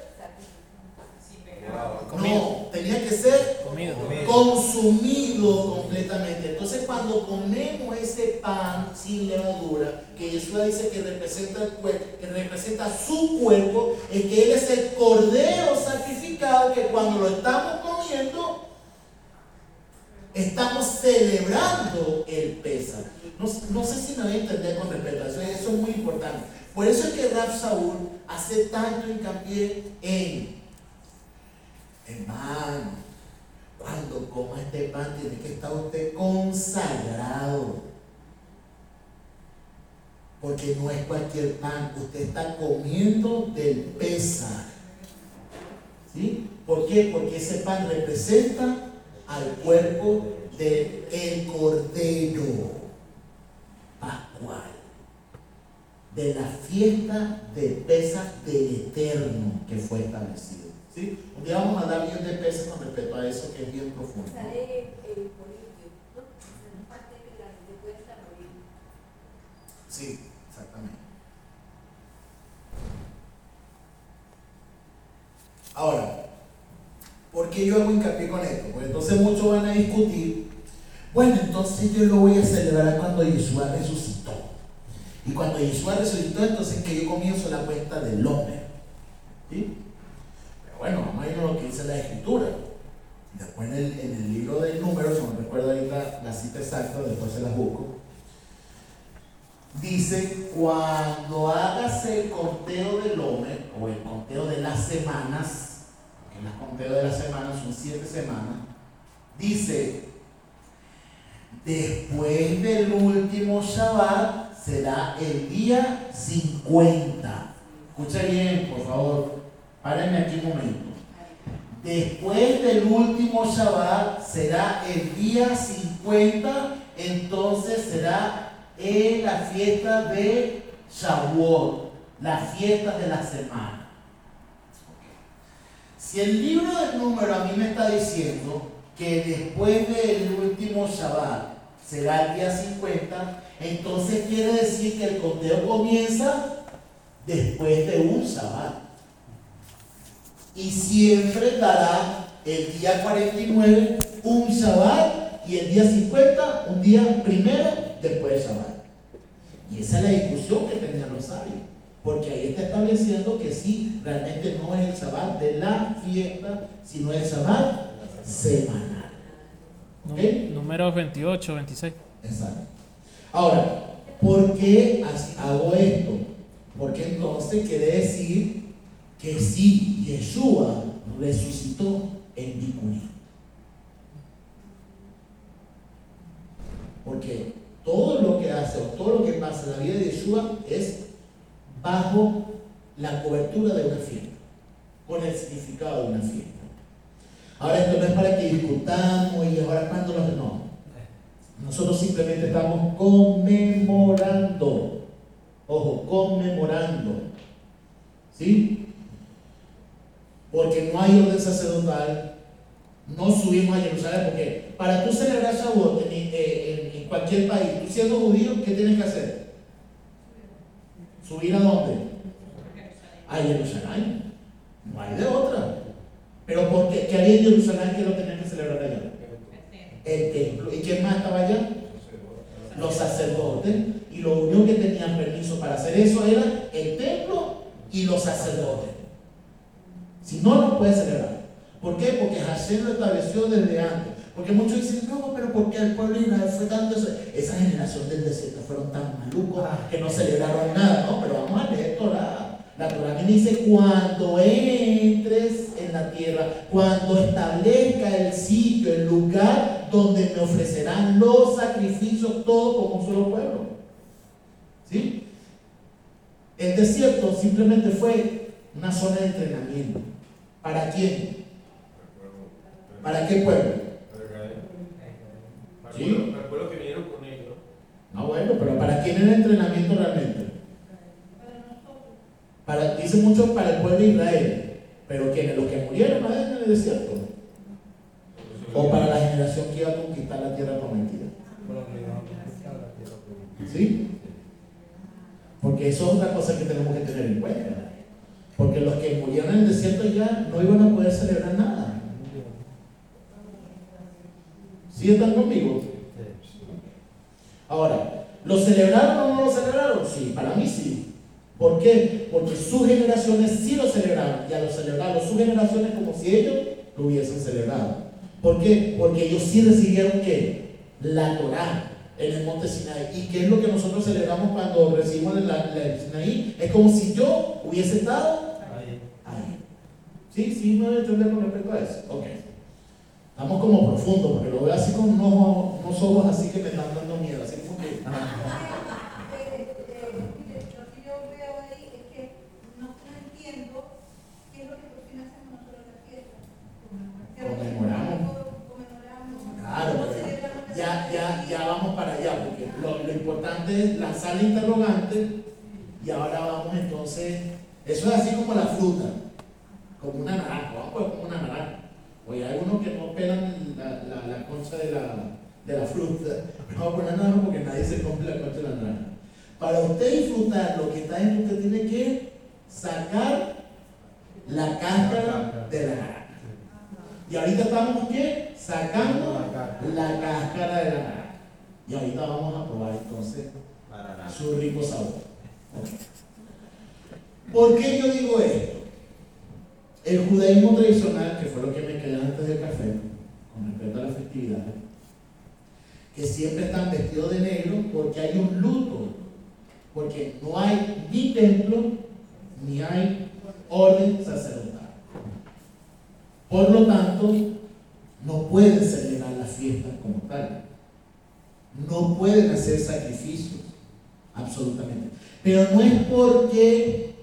no, tenía que ser Comido. consumido completamente. Entonces cuando comemos ese pan sin levadura, que Jesús dice que representa el cuerpo, que representa su cuerpo, es que Él es el cordero sacrificado, que cuando lo estamos comiendo estamos celebrando el Pesaj. No, no sé si me voy a entender con respecto a eso, eso es muy importante. Por eso es que Rab Saúl hace tanto hincapié en, hermano, cuando coma este pan tiene que estar usted consagrado, porque no es cualquier pan, usted está comiendo del Pesaj. ¿Sí? ¿Por qué? Porque ese pan representa al cuerpo del Cordero Pascual, de la fiesta de Pesaj del Eterno que fue establecido. ¿Sí? Un día vamos a dar bien de Pesaj con respecto a eso, que es bien profundo. Sale el bolillo, ¿no? Es parte que la gente puede estar bolillo. Sí, exactamente. Ahora, ¿por qué yo hago hincapié con esto? Porque entonces muchos van a discutir, bueno, entonces yo lo voy a celebrar cuando Yeshua resucitó. Y cuando Yeshua resucitó, entonces que yo comienzo la cuenta del hombre. ¿Sí? Pero bueno, vamos a ir a lo que dice la Escritura. Después en el, en el libro de Números, no recuerdo ahorita la cita exacta, después se la busco. Dice, cuando hagas el conteo del hombre, o el conteo de las semanas, porque el conteo de las semanas son siete semanas, dice, después del último Shabbat será el día cincuenta. Escucha bien, por favor, párenme aquí un momento. Después del último Shabbat será el día cincuenta, entonces será en la fiesta de Shavuot, la fiesta de la semana. Si el libro del número a mí me está diciendo que después del último Shabbat será el día cincuenta, entonces quiere decir que el conteo comienza después de un Shabbat. Y siempre dará el día cuarenta y nueve un Shabbat y el día cincuenta, un día primero después del Shabbat. Y esa es la discusión que tenían los sabios, porque ahí está estableciendo que sí, realmente no es el Shabbat de la fiesta, sino el Shabbat semanal. ¿Ok? Números veintiocho, veintiséis. Exacto. Ahora, ¿por qué hago esto? Porque entonces quiere decir que sí, Yeshua resucitó en Bikurí. Porque todo lo que hace o todo lo que pasa en la vida de Yeshua es bajo la cobertura de una fiesta, con el significado de una fiesta. Ahora, esto no es para que discutamos y ahora cuando los no. Nosotros simplemente estamos conmemorando. Ojo, conmemorando. ¿Sí? Porque no hay orden sacerdotal. No subimos a Jerusalén porque para tú celebrar Shavuot en, en, en cualquier país, tú siendo judío, ¿qué tienes que hacer? ¿Subir a dónde? A Jerusalén. No hay de otra. Pero ¿por qué? ¿Qué había en Jerusalén que lo tenían que celebrar allá? El templo. ¿Y quién más estaba allá? Los sacerdotes. Y lo único que tenían permiso para hacer eso era el templo y los sacerdotes. Si no, no puede celebrar. ¿Por qué? Porque Hashem lo estableció desde antes. Porque muchos dicen, no, pero porque el pueblo de Israel fue tanto eso. Esa generación del desierto fueron tan malucos que no celebraron nada. No, pero vamos a leer Torah. La Torah me dice, cuando entres en la tierra, cuando establezca el sitio, el lugar donde me ofrecerán los sacrificios, todos como un solo pueblo. ¿Sí? El desierto simplemente fue una zona de entrenamiento. ¿Para quién? ¿Para qué pueblo? ¿Sí? Para el pueblo que vinieron con ellos. No, bueno, pero ¿para quién era el entrenamiento realmente? Para, dice mucho para el pueblo de Israel, pero ¿quiénes? Los que murieron ¿no? en el desierto. O para la generación que iba a conquistar la tierra prometida. ¿Sí? Porque eso es otra cosa que tenemos que tener en cuenta. Porque los que murieron en el desierto ya no iban a poder celebrar nada. ¿Sí están conmigo? Ahora, ¿lo celebraron o no lo celebraron? Sí, para mí sí. ¿Por qué? Porque sus generaciones sí lo celebraron, y a lo celebraron sus generaciones como si ellos lo hubiesen celebrado. ¿Por qué? Porque ellos sí recibieron ¿qué? La Torá en el monte Sinaí. ¿Y qué es lo que nosotros celebramos cuando recibimos la, la Sinaí? Es como si yo hubiese estado ahí. ahí. ¿Sí? ¿Sí? ¿No hay entender con respecto a eso? Ok. Estamos como profundos, porque lo veo así con unos, unos ojos así que me están dando miedo, así como que... Conmemoramos. Claro, ya, ya, ya vamos para allá, porque lo, lo importante es lanzar la interrogante y ahora vamos entonces, eso es así como la fruta, como una naranja, vamos a poner como una naranja. Oye, hay unos que no pelan la, la, la concha de la, de la fruta, vamos a poner naranja porque nadie se come la concha de la naranja. Para usted disfrutar lo que está dentro, usted tiene que sacar la cáscara de la naranja. Y ahorita estamos ¿qué? Sacando la cáscara de la naranja. Y ahorita vamos a probar entonces su rico sabor. ¿Por qué yo digo esto? El judaísmo tradicional, que fue lo que me quedé antes del café, con respecto a las festividades, que siempre están vestidos de negro porque hay un luto, porque no hay ni templo ni hay orden sacerdotal. Por lo tanto, no pueden celebrar las fiestas como tal. No pueden hacer sacrificios, absolutamente. Pero no es porque,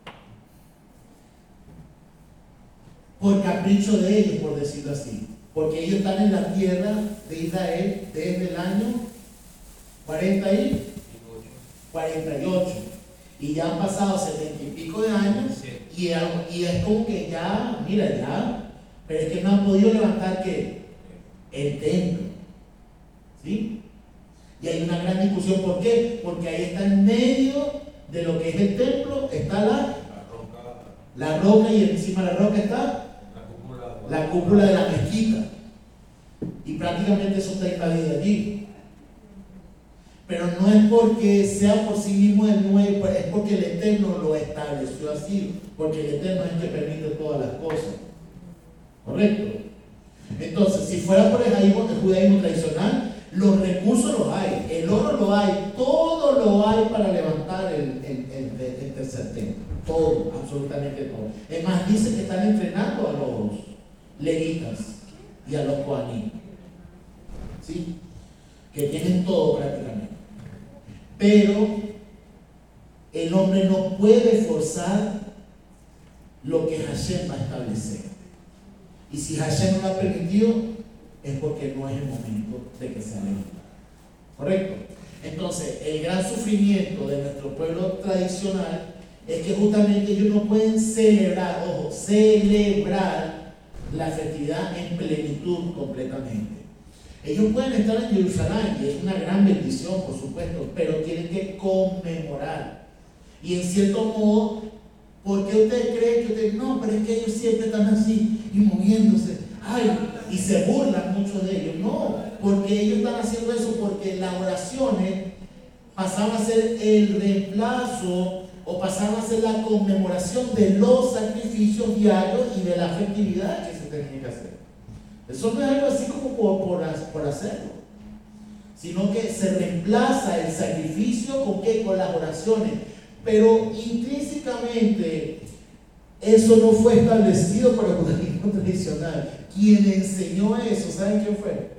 por capricho de ellos, por decirlo así. Porque ellos están en la tierra de Israel desde el año cuarenta y ocho. Y ya han pasado setenta y pico de años. Y, y es como que ya, mira, ya... Pero es que no han podido levantar ¿qué? El templo. ¿Sí? Y hay una gran discusión. ¿Por qué? Porque ahí está en medio de lo que es el templo, está la, la roca y encima de la roca está la cúpula de la mezquita. Y prácticamente eso está invadido allí. Pero no es porque sea por sí mismo el nuevo, es porque el Eterno lo estableció así, porque el Eterno es el que permite todas las cosas. ¿Correcto? Entonces, si fuera por el judaísmo, el judaísmo tradicional, los recursos los hay, el oro lo hay, todo lo hay para levantar el, el, el, el tercer templo. Todo, absolutamente todo. Es más, dice que están entrenando a los levitas y a los coaní, ¿sí? Que tienen todo prácticamente. Pero el hombre no puede forzar lo que Hashem va a establecer. Y si Hashem no lo ha permitido, es porque no es el momento de que sea levantado. ¿Correcto? Entonces, el gran sufrimiento de nuestro pueblo tradicional es que justamente ellos no pueden celebrar, ojo, celebrar la festividad en plenitud completamente. Ellos pueden estar en Jerusalén y es una gran bendición, por supuesto, pero tienen que conmemorar. Y en cierto modo, ¿por qué usted cree que usted, no, pero es que ellos siempre están así y moviéndose? Ay, y se burlan muchos de ellos. No, porque ellos están haciendo eso porque las oraciones pasaban a ser el reemplazo o pasaban a ser la conmemoración de los sacrificios diarios y de la festividad que se tenía que hacer. Eso no es algo así como por, por, por hacerlo, sino que se reemplaza el sacrificio con qué, con las oraciones. Pero intrínsecamente eso no fue establecido por el judaísmo tradicional. Quien enseñó eso, ¿saben quién fue?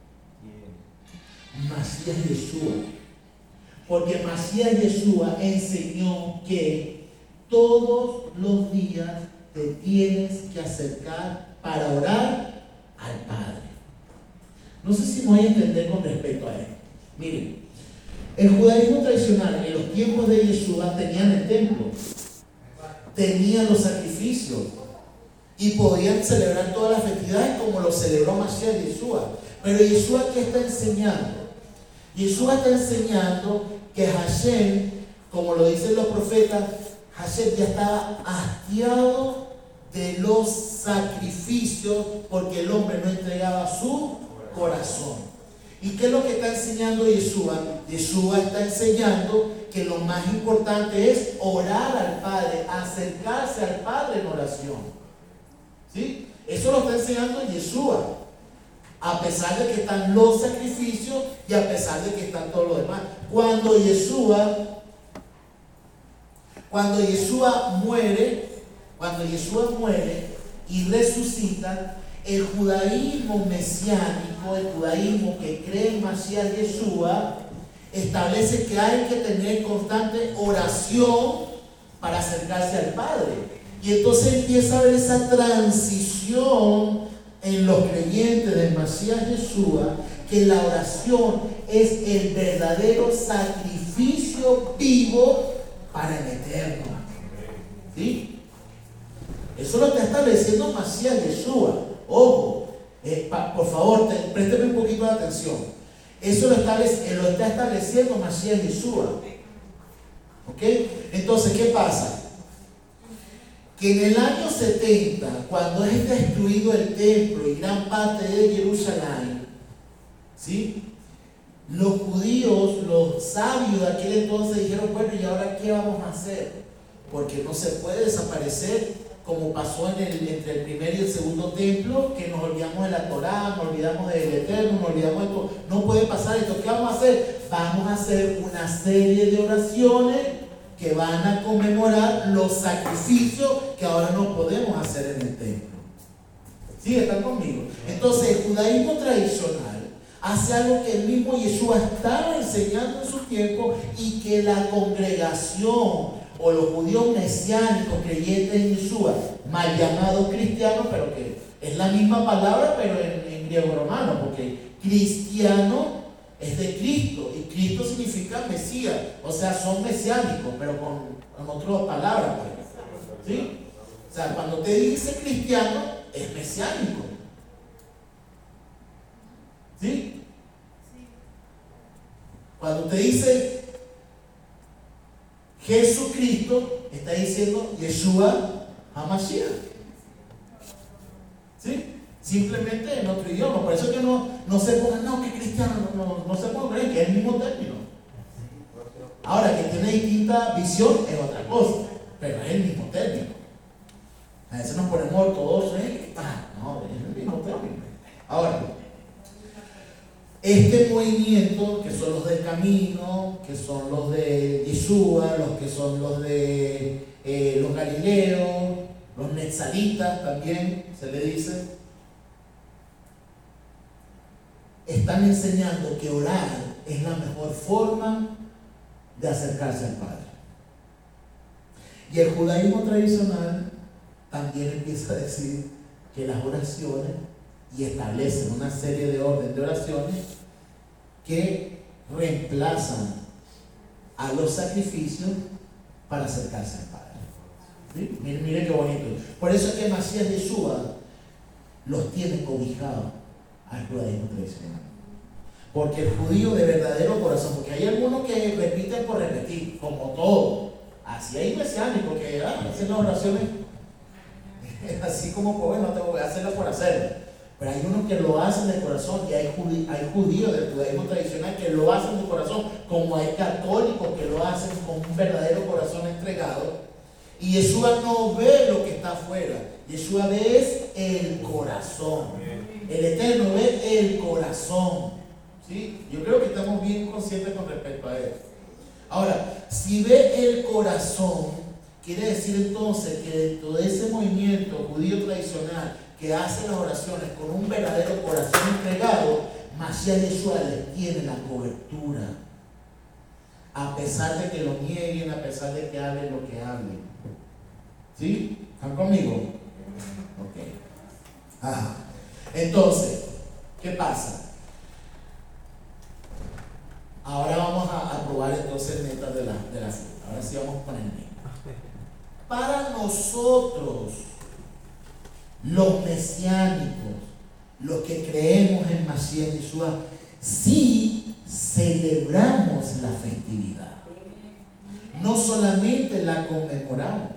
Masías Yeshua. Porque Masías Yeshua enseñó que todos los días te tienes que acercar para orar al Padre. No sé si me voy a entender con respecto a esto. Miren, el judaísmo tradicional en los tiempos de Yeshua tenían el templo, tenían los sacrificios y podían celebrar todas las festividades como lo celebró Masías Yeshua. Pero Yeshua, ¿qué está enseñando? Yeshua está enseñando que Hashem, como lo dicen los profetas, Hashem ya estaba hastiado de los sacrificios porque el hombre no entregaba su corazón. ¿Y qué es lo que está enseñando Yeshua? Yeshua está enseñando que lo más importante es orar al Padre, acercarse al Padre en oración. ¿Sí? Eso lo está enseñando Yeshua. A pesar de que están los sacrificios y a pesar de que están todos los demás. Cuando Yeshua, cuando Yeshua muere, cuando Yeshua muere y resucita, el judaísmo mesiánico, el judaísmo que cree en Masías Yeshua, establece que hay que tener constante oración para acercarse al Padre. Y entonces empieza a haber esa transición en los creyentes del Masías Yeshua, que la oración es el verdadero sacrificio vivo para el Eterno. ¿Sí? Eso lo está estableciendo Masías Yeshua. Ojo, eh, pa, por favor, te, présteme un poquito de atención. Eso lo, establece, lo está estableciendo Masías Yeshua. ¿Ok? Entonces, ¿qué pasa? Que en el año setenta, cuando es destruido el templo y gran parte de Jerusalén, ¿sí? Los judíos, los sabios de aquel entonces dijeron, bueno, ¿y ahora qué vamos a hacer? Porque no se puede desaparecer como pasó en el, entre el primer y el segundo templo, que nos olvidamos de la Torá, nos olvidamos del Eterno, nos olvidamos de esto. No puede pasar esto. ¿Qué vamos a hacer? Vamos a hacer una serie de oraciones que van a conmemorar los sacrificios que ahora no podemos hacer en el templo. ¿Sí? ¿Están conmigo? Entonces el judaísmo tradicional hace algo que el mismo Yeshua estaba enseñando en su tiempo y que la congregación o los judíos mesiánicos creyentes en Yeshua, mal llamados cristianos, pero que es la misma palabra pero en, en griego romano, porque cristiano es de Cristo y Cristo significa Mesías, o sea, son mesiánicos, pero con, con otras palabras, ¿sí? O sea, cuando te dice cristiano, es mesiánico, ¿sí? Cuando te dice Jesucristo, está diciendo Yeshua HaMashiach, ¿sí? simplemente en otro idioma. Por eso que no, no se pongan, no, que cristiano, no, no, no se pongan creer que es el mismo término. Ahora, que tiene distinta visión es otra cosa, pero es el mismo término. A veces nos ponemos ortodoxos, ¿eh? Ah, no, es el mismo término. Ahora, este movimiento, que son los del camino, que son los de Yeshua, los que son los de eh, los galileos, los netzalitas también se le dice, están enseñando que orar es la mejor forma de acercarse al Padre. Y el judaísmo tradicional también empieza a decir que las oraciones, y establecen una serie de orden de oraciones que reemplazan a los sacrificios para acercarse al Padre. ¿Sí? Miren, miren qué bonito. Por eso es que Masías Yeshua los tiene cobijados al judaísmo tradicional. Porque el judío de verdadero corazón, porque hay algunos que repiten por repetir, como todo. Así hay mesiánicos que ah, hacen las oraciones así como, pues bueno, tengo que hacerlo por hacerlo. Pero hay unos que lo hacen de corazón y hay, judí, hay judíos del judaísmo tradicional que lo hacen de corazón, como hay católicos que lo hacen con un verdadero corazón entregado. Y Yeshua no ve lo que está afuera, Yeshua ve el corazón. El Eterno ve el corazón. ¿Sí? Yo creo que estamos bien conscientes con respecto a eso. Ahora, si ve el corazón, quiere decir entonces que dentro de ese movimiento judío tradicional que hace las oraciones con un verdadero corazón entregado, Masías Yeshua les tiene la cobertura. A pesar de que lo nieguen, a pesar de que hablen lo que hablen. ¿Sí? ¿Están conmigo? Ok. Ajá. Entonces, ¿qué pasa? Ahora vamos a, a probar entonces metas de la, de la fe. Ahora sí vamos con el metas. Para nosotros, los mesiánicos, los que creemos en Masías Yeshua, sí celebramos la festividad. No solamente la conmemoramos.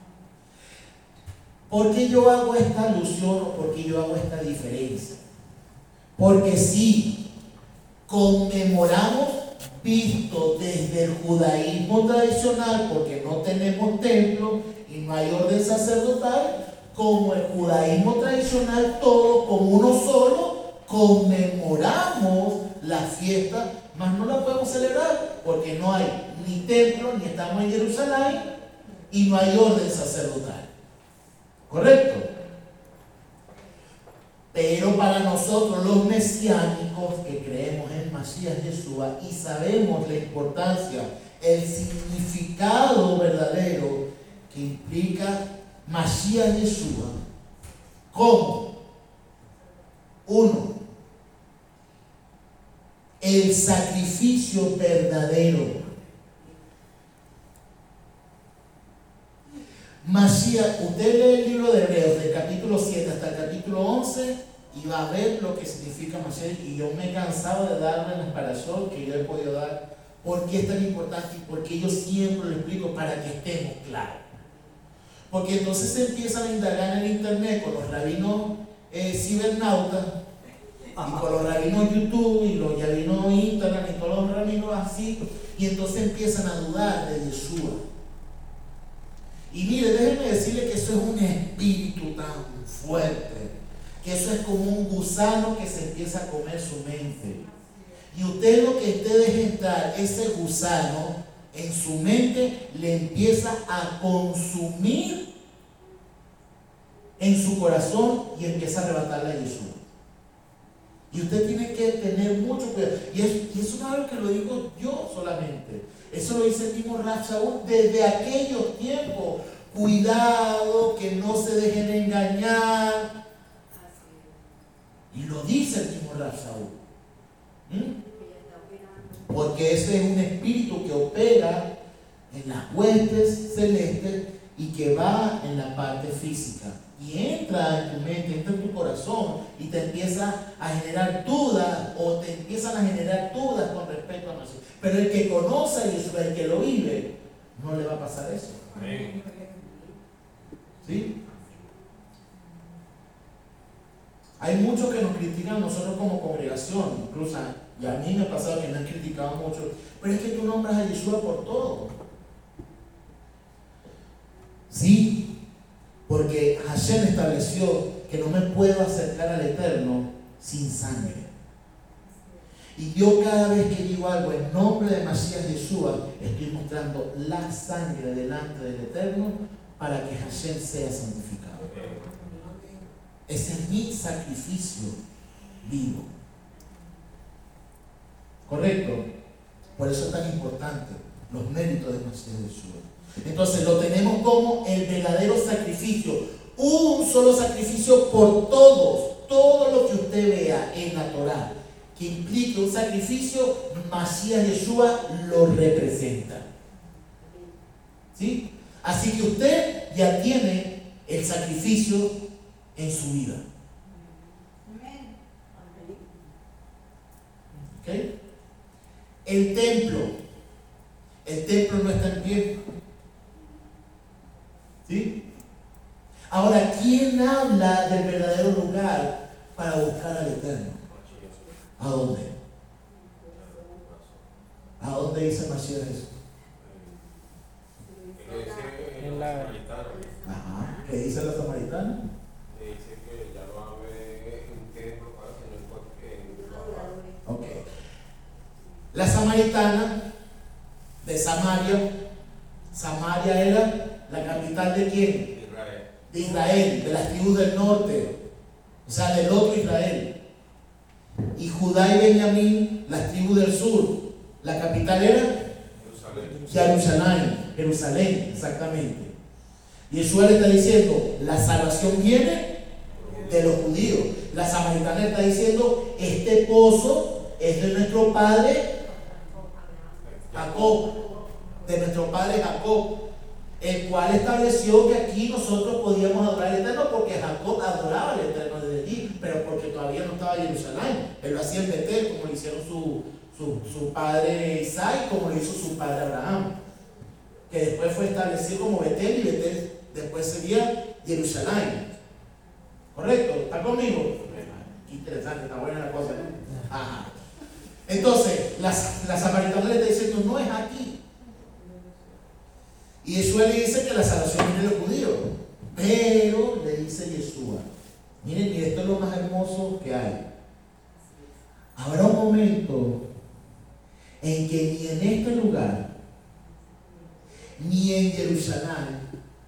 ¿Por qué yo hago esta alusión o por qué yo hago esta diferencia? Porque sí, conmemoramos visto desde el judaísmo tradicional, porque no tenemos templo y no hay orden sacerdotal, como el judaísmo tradicional, todo como uno solo, conmemoramos la fiesta, mas no la podemos celebrar porque no hay ni templo, ni estamos en Jerusalén y no hay orden sacerdotal. ¿Correcto? Pero para nosotros los mesiánicos que creemos en Masías Yeshua y sabemos la importancia, el significado verdadero que implica Masías Yeshua, como uno, el sacrificio verdadero. Masías, usted lee el libro de Hebreos del capítulo siete hasta el capítulo once y va a ver lo que significa Masías. Y yo me he cansado de darle las parashot que yo he podido dar. ¿Por qué es tan importante? Y porque yo siempre lo explico para que estemos claros. Porque entonces se empiezan a indagar en el internet con los rabinos eh, cibernautas y con los rabinos YouTube y los rabinos Instagram y todos los rabinos así, y entonces empiezan a dudar de Yeshua. Y mire, déjenme decirle que eso es un espíritu tan fuerte, que eso es como un gusano que se empieza a comer su mente. Y usted lo que usted deje entrar, ese gusano en su mente le empieza a consumir en su corazón y empieza a arrebatarle a Jesús. Y usted tiene que tener mucho cuidado. Y, es, y eso no es algo que lo digo yo solamente. Eso lo dice el mismo Rab Shaul desde aquellos tiempos. Cuidado, que no se dejen engañar. Y lo dice el mismo Rab Shaul. ¿Mm? Porque ese es un espíritu que opera en las huestes celestes y que va en la parte física. Y entra en tu mente, entra en tu corazón y te empieza a generar dudas o te empiezan a generar dudas con respecto a Masías. Pero el que conoce a Yeshua, el que lo vive, no le va a pasar eso. ¿Sí? Hay muchos que nos critican a nosotros como congregación, incluso, y a mí me ha pasado que me han criticado mucho, pero es que tú nombras a Yeshua por todo. Sí, porque Hashem estableció que no me puedo acercar al Eterno sin sangre. Y yo cada vez que digo algo en nombre de Masías Yeshua, estoy mostrando la sangre delante del Eterno para que Hashem sea santificado. Ese es mi sacrificio vivo. ¿Correcto? Por eso es tan importante los méritos de Masías Yeshua. Entonces lo tenemos como el verdadero sacrificio. Un solo sacrificio por todos. Todo lo que usted vea en la Torá que implique un sacrificio, Masías Yeshua lo representa. ¿Sí? Así que usted ya tiene el sacrificio en su vida. ¿Ok? El templo. El templo no está en pie. ¿Sí? Ahora, ¿quién habla del verdadero lugar para buscar al Eterno? ¿A dónde? ¿A dónde dice Masías eso? En la... Ajá. ¿Qué dice la samaritana? Dice que ya lo abre un templo para que no importe. Ok. La samaritana de Samaria. Samaria era la capital de quién? Israel. De Israel, de las tribus del norte. O sea, del otro Israel. Y Judá y Benjamín, las tribus del sur. La capital era Jerusalén. Jerusalén, Jerusalén, exactamente. Y Yeshua le está diciendo, la salvación viene de los judíos. La samaritana está diciendo, este pozo es de nuestro padre Jacob, de nuestro padre Jacob, el cual estableció que aquí nosotros podíamos adorar al Eterno, porque Jacob adoraba al Eterno desde allí, pero porque todavía no estaba Jerusalén. Él lo hacía en Betel, como lo hicieron su, su, su padre Isaac, como lo hizo su padre Abraham, que después fue establecido como Betel, y Betel después sería Jerusalén. ¿Correcto? ¿Está conmigo? Qué interesante, está buena la cosa, ¿no? Ajá. Entonces, la, la samaritana le está diciendo, no es aquí. Y Yeshua le dice que la salvación viene de los judíos. Pero le dice Yeshua, miren, y esto es lo más hermoso que hay. Habrá un momento en que ni en este lugar, ni en Jerusalén,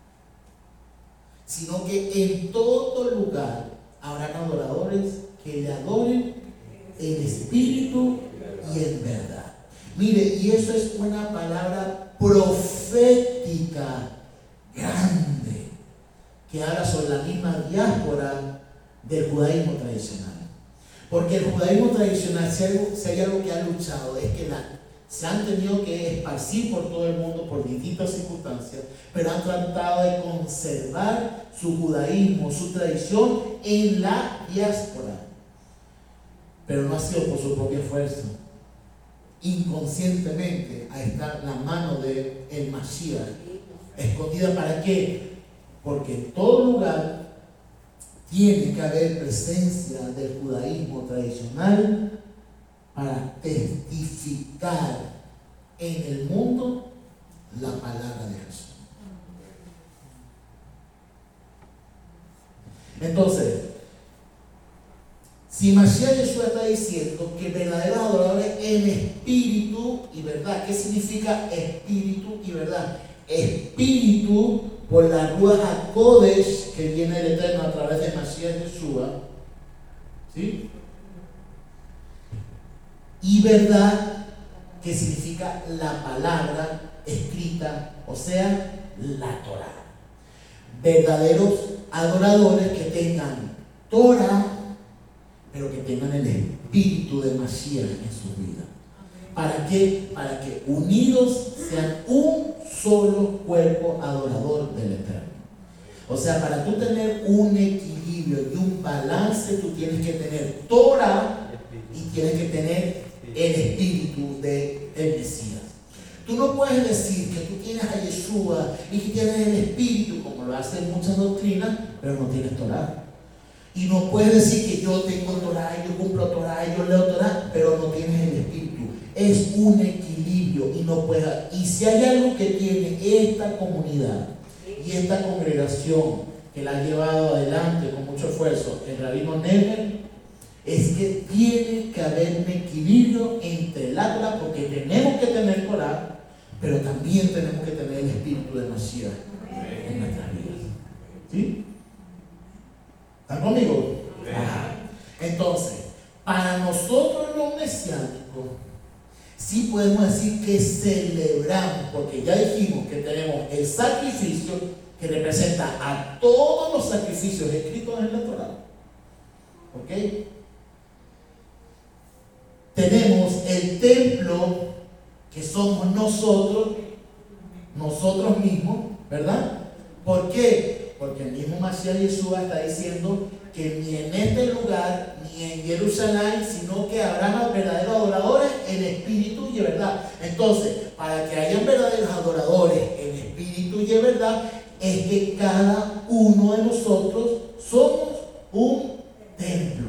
sino que en todo lugar habrán adoradores que le adoren en espíritu y en verdad. Mire, y eso es una palabra profética grande que habla sobre la misma diáspora del judaísmo tradicional. Porque el judaísmo tradicional, si hay algo, si hay algo que ha luchado, es que la, se han tenido que esparcir por todo el mundo por distintas circunstancias, pero han tratado de conservar su judaísmo, su tradición en la diáspora. Pero no ha sido por su propia fuerza. Inconscientemente, ahí está la mano de el Mashiach escondida. ¿Para qué? Porque en todo lugar tiene que haber presencia del judaísmo tradicional para testificar en el mundo la palabra de Jesús. Entonces, si Mashiach Yeshua está diciendo que verdaderos adoradores en espíritu y verdad, ¿qué significa espíritu y verdad? Espíritu por la Ruach HaKodesh que viene del Eterno a través de Mashiach Yeshua, ¿sí? Y verdad, que significa la palabra escrita, o sea, la Torah. Verdaderos adoradores que tengan Torah, pero que tengan el espíritu de Mashiach en su vida. ¿Para qué? Para que unidos sean un solo cuerpo adorador del Eterno. O sea, para tú tener un equilibrio y un balance, tú tienes que tener Torah y tienes que tener el espíritu del Mesías. Tú no puedes decir que tú tienes a Yeshua y que tienes el espíritu, como lo hacen muchas doctrinas, pero no tienes Torah. Y no puedes decir que yo tengo Torah, yo cumplo Torah, yo leo Torah, pero no tienes el Espíritu. Es un equilibrio y no puedes. Y si hay algo que tiene esta comunidad y esta congregación que la ha llevado adelante con mucho esfuerzo, el rabino Never, es que tiene que haber un equilibrio entre la Torah, porque tenemos que tener Torah, pero también tenemos que tener el Espíritu de Mashiach en nuestras vidas. ¿Sí? ¿Están conmigo? Ajá. Entonces, para nosotros los mesiánicos, sí podemos decir que celebramos, porque ya dijimos que tenemos el sacrificio que representa a todos los sacrificios escritos en la Torah. ¿Ok? Tenemos el templo que somos nosotros, nosotros mismos, ¿verdad? ¿Por qué? Porque el mismo Mashiach Yeshua está diciendo que ni en este lugar, ni en Jerusalén, sino que habrán verdaderos adoradores en espíritu y en verdad. Entonces, para que hayan verdaderos adoradores en espíritu y en verdad, es que cada uno de nosotros somos un templo.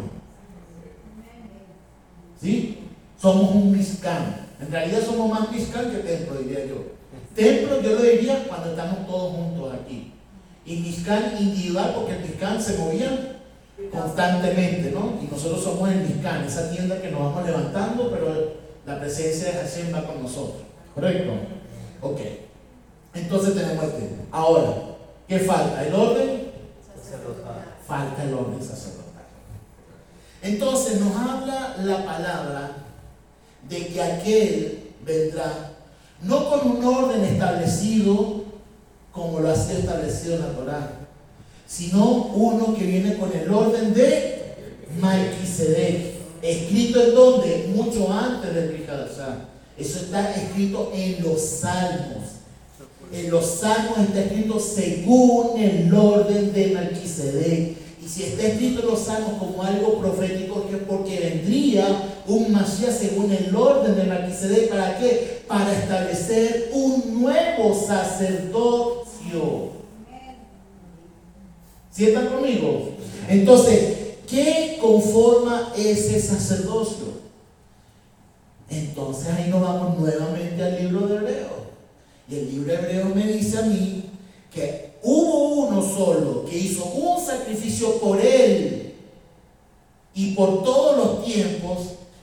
¿Sí? Somos un Mishkan. En realidad somos más Mishkan que templo, diría yo. Templo yo lo diría cuando estamos todos juntos aquí. Y Mishkan individual, porque el Mishkan se movía constantemente, ¿no? Y nosotros somos el Mishkan, esa tienda que nos vamos levantando, pero la presencia de Hashem va con nosotros. ¿Correcto? Ok. Entonces tenemos el templo. Ahora, ¿qué falta? ¿El orden? Sacerdotal. Falta el orden sacerdotal. Entonces nos habla la palabra de que aquel vendrá no con un orden establecido como lo ha sido establecido en la Torá, sino uno que viene con el orden de Melquisedec, escrito en donde, mucho antes del Brit Hadashah. Eso está escrito en los Salmos. En los Salmos está escrito según el orden de Melquisedec. Y si está escrito en los Salmos como algo profético, que es porque vendría un Mashiach según el orden de Melquisedec. ¿Para qué? Para establecer un nuevo sacerdocio. ¿Sí están conmigo? Entonces, ¿qué conforma ese sacerdocio? Entonces ahí nos vamos nuevamente al libro de Hebreos. Y el libro de Hebreos me dice a mí que hubo uno solo que hizo un sacrificio por él y por todos los tiempos,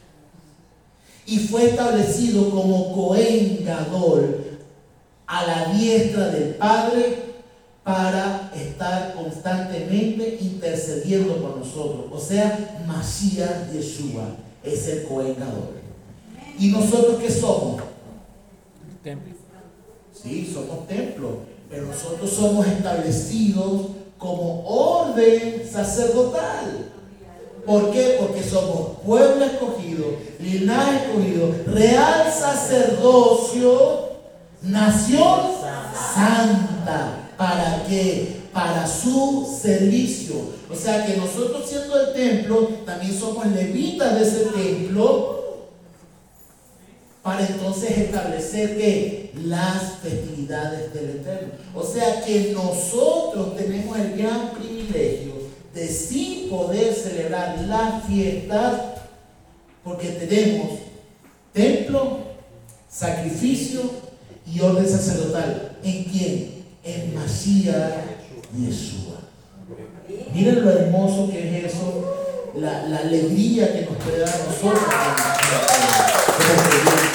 y fue establecido como Cohen Gadol a la diestra del Padre para estar constantemente intercediendo por nosotros. O sea, Mashiach Yeshua es el Cohen Gadol. ¿Y nosotros qué somos? Templo. Sí, somos templo, pero nosotros somos establecidos como orden sacerdotal. ¿Por qué? Porque somos pueblo escogido, linaje escogido, real sacerdocio, nación santa. ¿Para qué? Para su servicio. O sea que nosotros, siendo el templo, también somos levitas de ese templo, para entonces establecer que las festividades del Eterno. O sea que nosotros tenemos el gran privilegio de sí poder celebrar las fiestas, porque tenemos templo, sacrificio y orden sacerdotal. ¿En quién? En Mashiach Yeshua. Miren lo hermoso que es eso, la, la alegría que nos puede dar a nosotros como creyentes.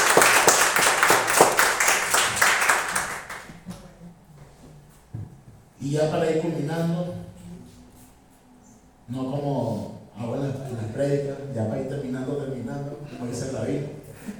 Y ya para ir culminando, no como ahora en las prédicas, ya para ir terminando, terminando, como dice la Biblia.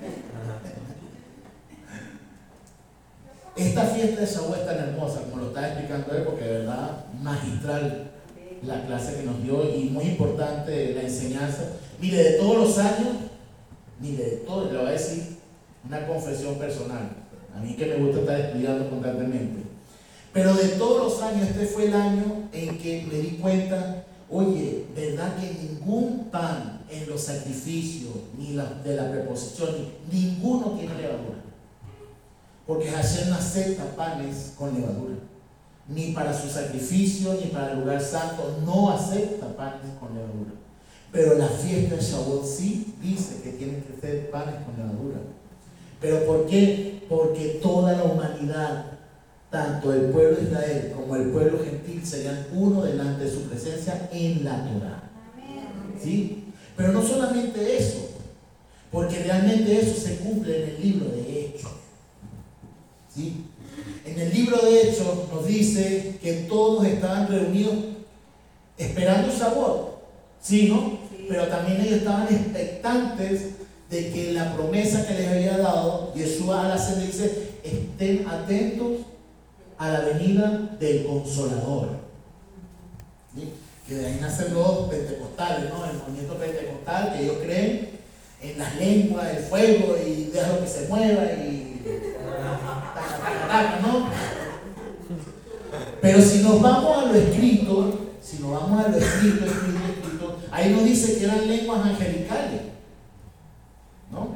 Esta fiesta de Shavuot es tan hermosa, como lo está explicando él, porque de verdad magistral la clase que nos dio y muy importante la enseñanza. Mire, de todos los años, mire, de todo, le voy a decir una confesión personal. A mí que me gusta estar estudiando constantemente. Pero de todos los años, este fue el año en que me di cuenta, oye, ¿verdad que ningún pan en los sacrificios, ni la, de la preposición, ni, ninguno tiene levadura? Porque Hashem no acepta panes con levadura. ni para su sacrificio, ni para el lugar santo, no acepta panes con levadura. Pero la fiesta de Shavuot sí dice que tienen que ser panes con levadura. ¿Pero por qué? Porque toda la humanidad, tanto el pueblo de Israel como el pueblo gentil, serían uno delante de su presencia en la Torah. ¿Sí? Pero no solamente eso, porque realmente eso se cumple en el libro de Hechos. ¿Sí? En el libro de Hechos nos dice que todos estaban reunidos esperando Shavuot, ¿sí, no? Sí. Pero también ellos estaban expectantes de que la promesa que les había dado Yeshua al hacer, dice, estén atentos a la venida del Consolador. ¿Sí? Que de ahí nacen los pentecostales, ¿no? El movimiento pentecostal, que ellos creen en las lenguas, el fuego y déjalo que se mueva y taca, taca, taca, ¿no? Pero si nos vamos a lo escrito, si nos vamos a lo escrito, escrito, escrito, ahí nos dice que eran lenguas angelicales, ¿no?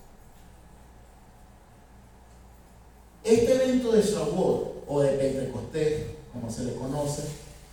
Este evento de Shavuot o de Pentecostés, como se le conoce,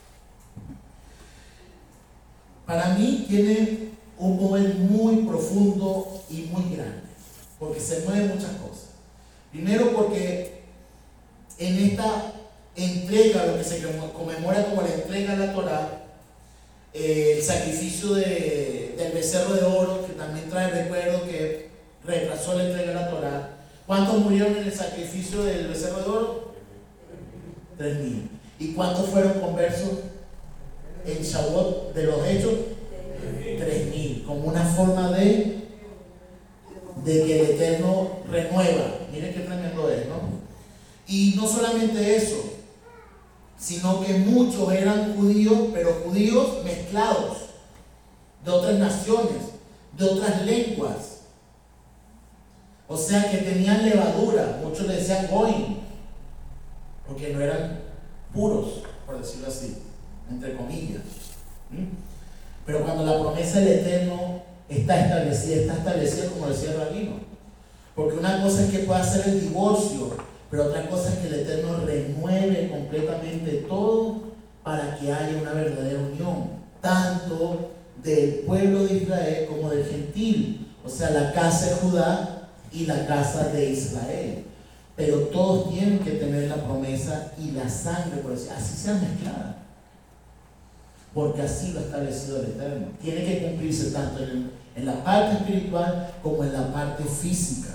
para mí tiene un poder muy profundo y muy grande, porque se mueven muchas cosas. Primero porque en esta entrega, lo que se conmemora como la entrega de la Torah, eh, el sacrificio de, del becerro de oro, que también trae recuerdo que retrasó la entrega de la Torah. ¿Cuántos murieron en el sacrificio del becerro de oro? Tres mil. ¿Y cuántos fueron conversos en Shavuot de los Hechos? Tres mil. Como una forma de, de que el Eterno renueva. Miren qué tremendo es, ¿no? Y no solamente eso, sino que muchos eran judíos, pero judíos mezclados, de otras naciones, de otras lenguas. O sea que tenían levadura, muchos le decían goyim, porque no eran puros, por decirlo así, entre comillas. ¿Mm? Pero cuando la promesa del Eterno está establecida, está establecida como decía el rabino. Porque una cosa es que pueda ser el divorcio, pero otra cosa es que el Eterno renueve completamente todo para que haya una verdadera unión, tanto del pueblo de Israel como del gentil, o sea, la casa de Judá y la casa de Israel. Pero todos tienen que tener la promesa y la sangre, por decir, así sea mezclada. Porque así lo ha establecido el Eterno. Tiene que cumplirse tanto en, en la parte espiritual como en la parte física.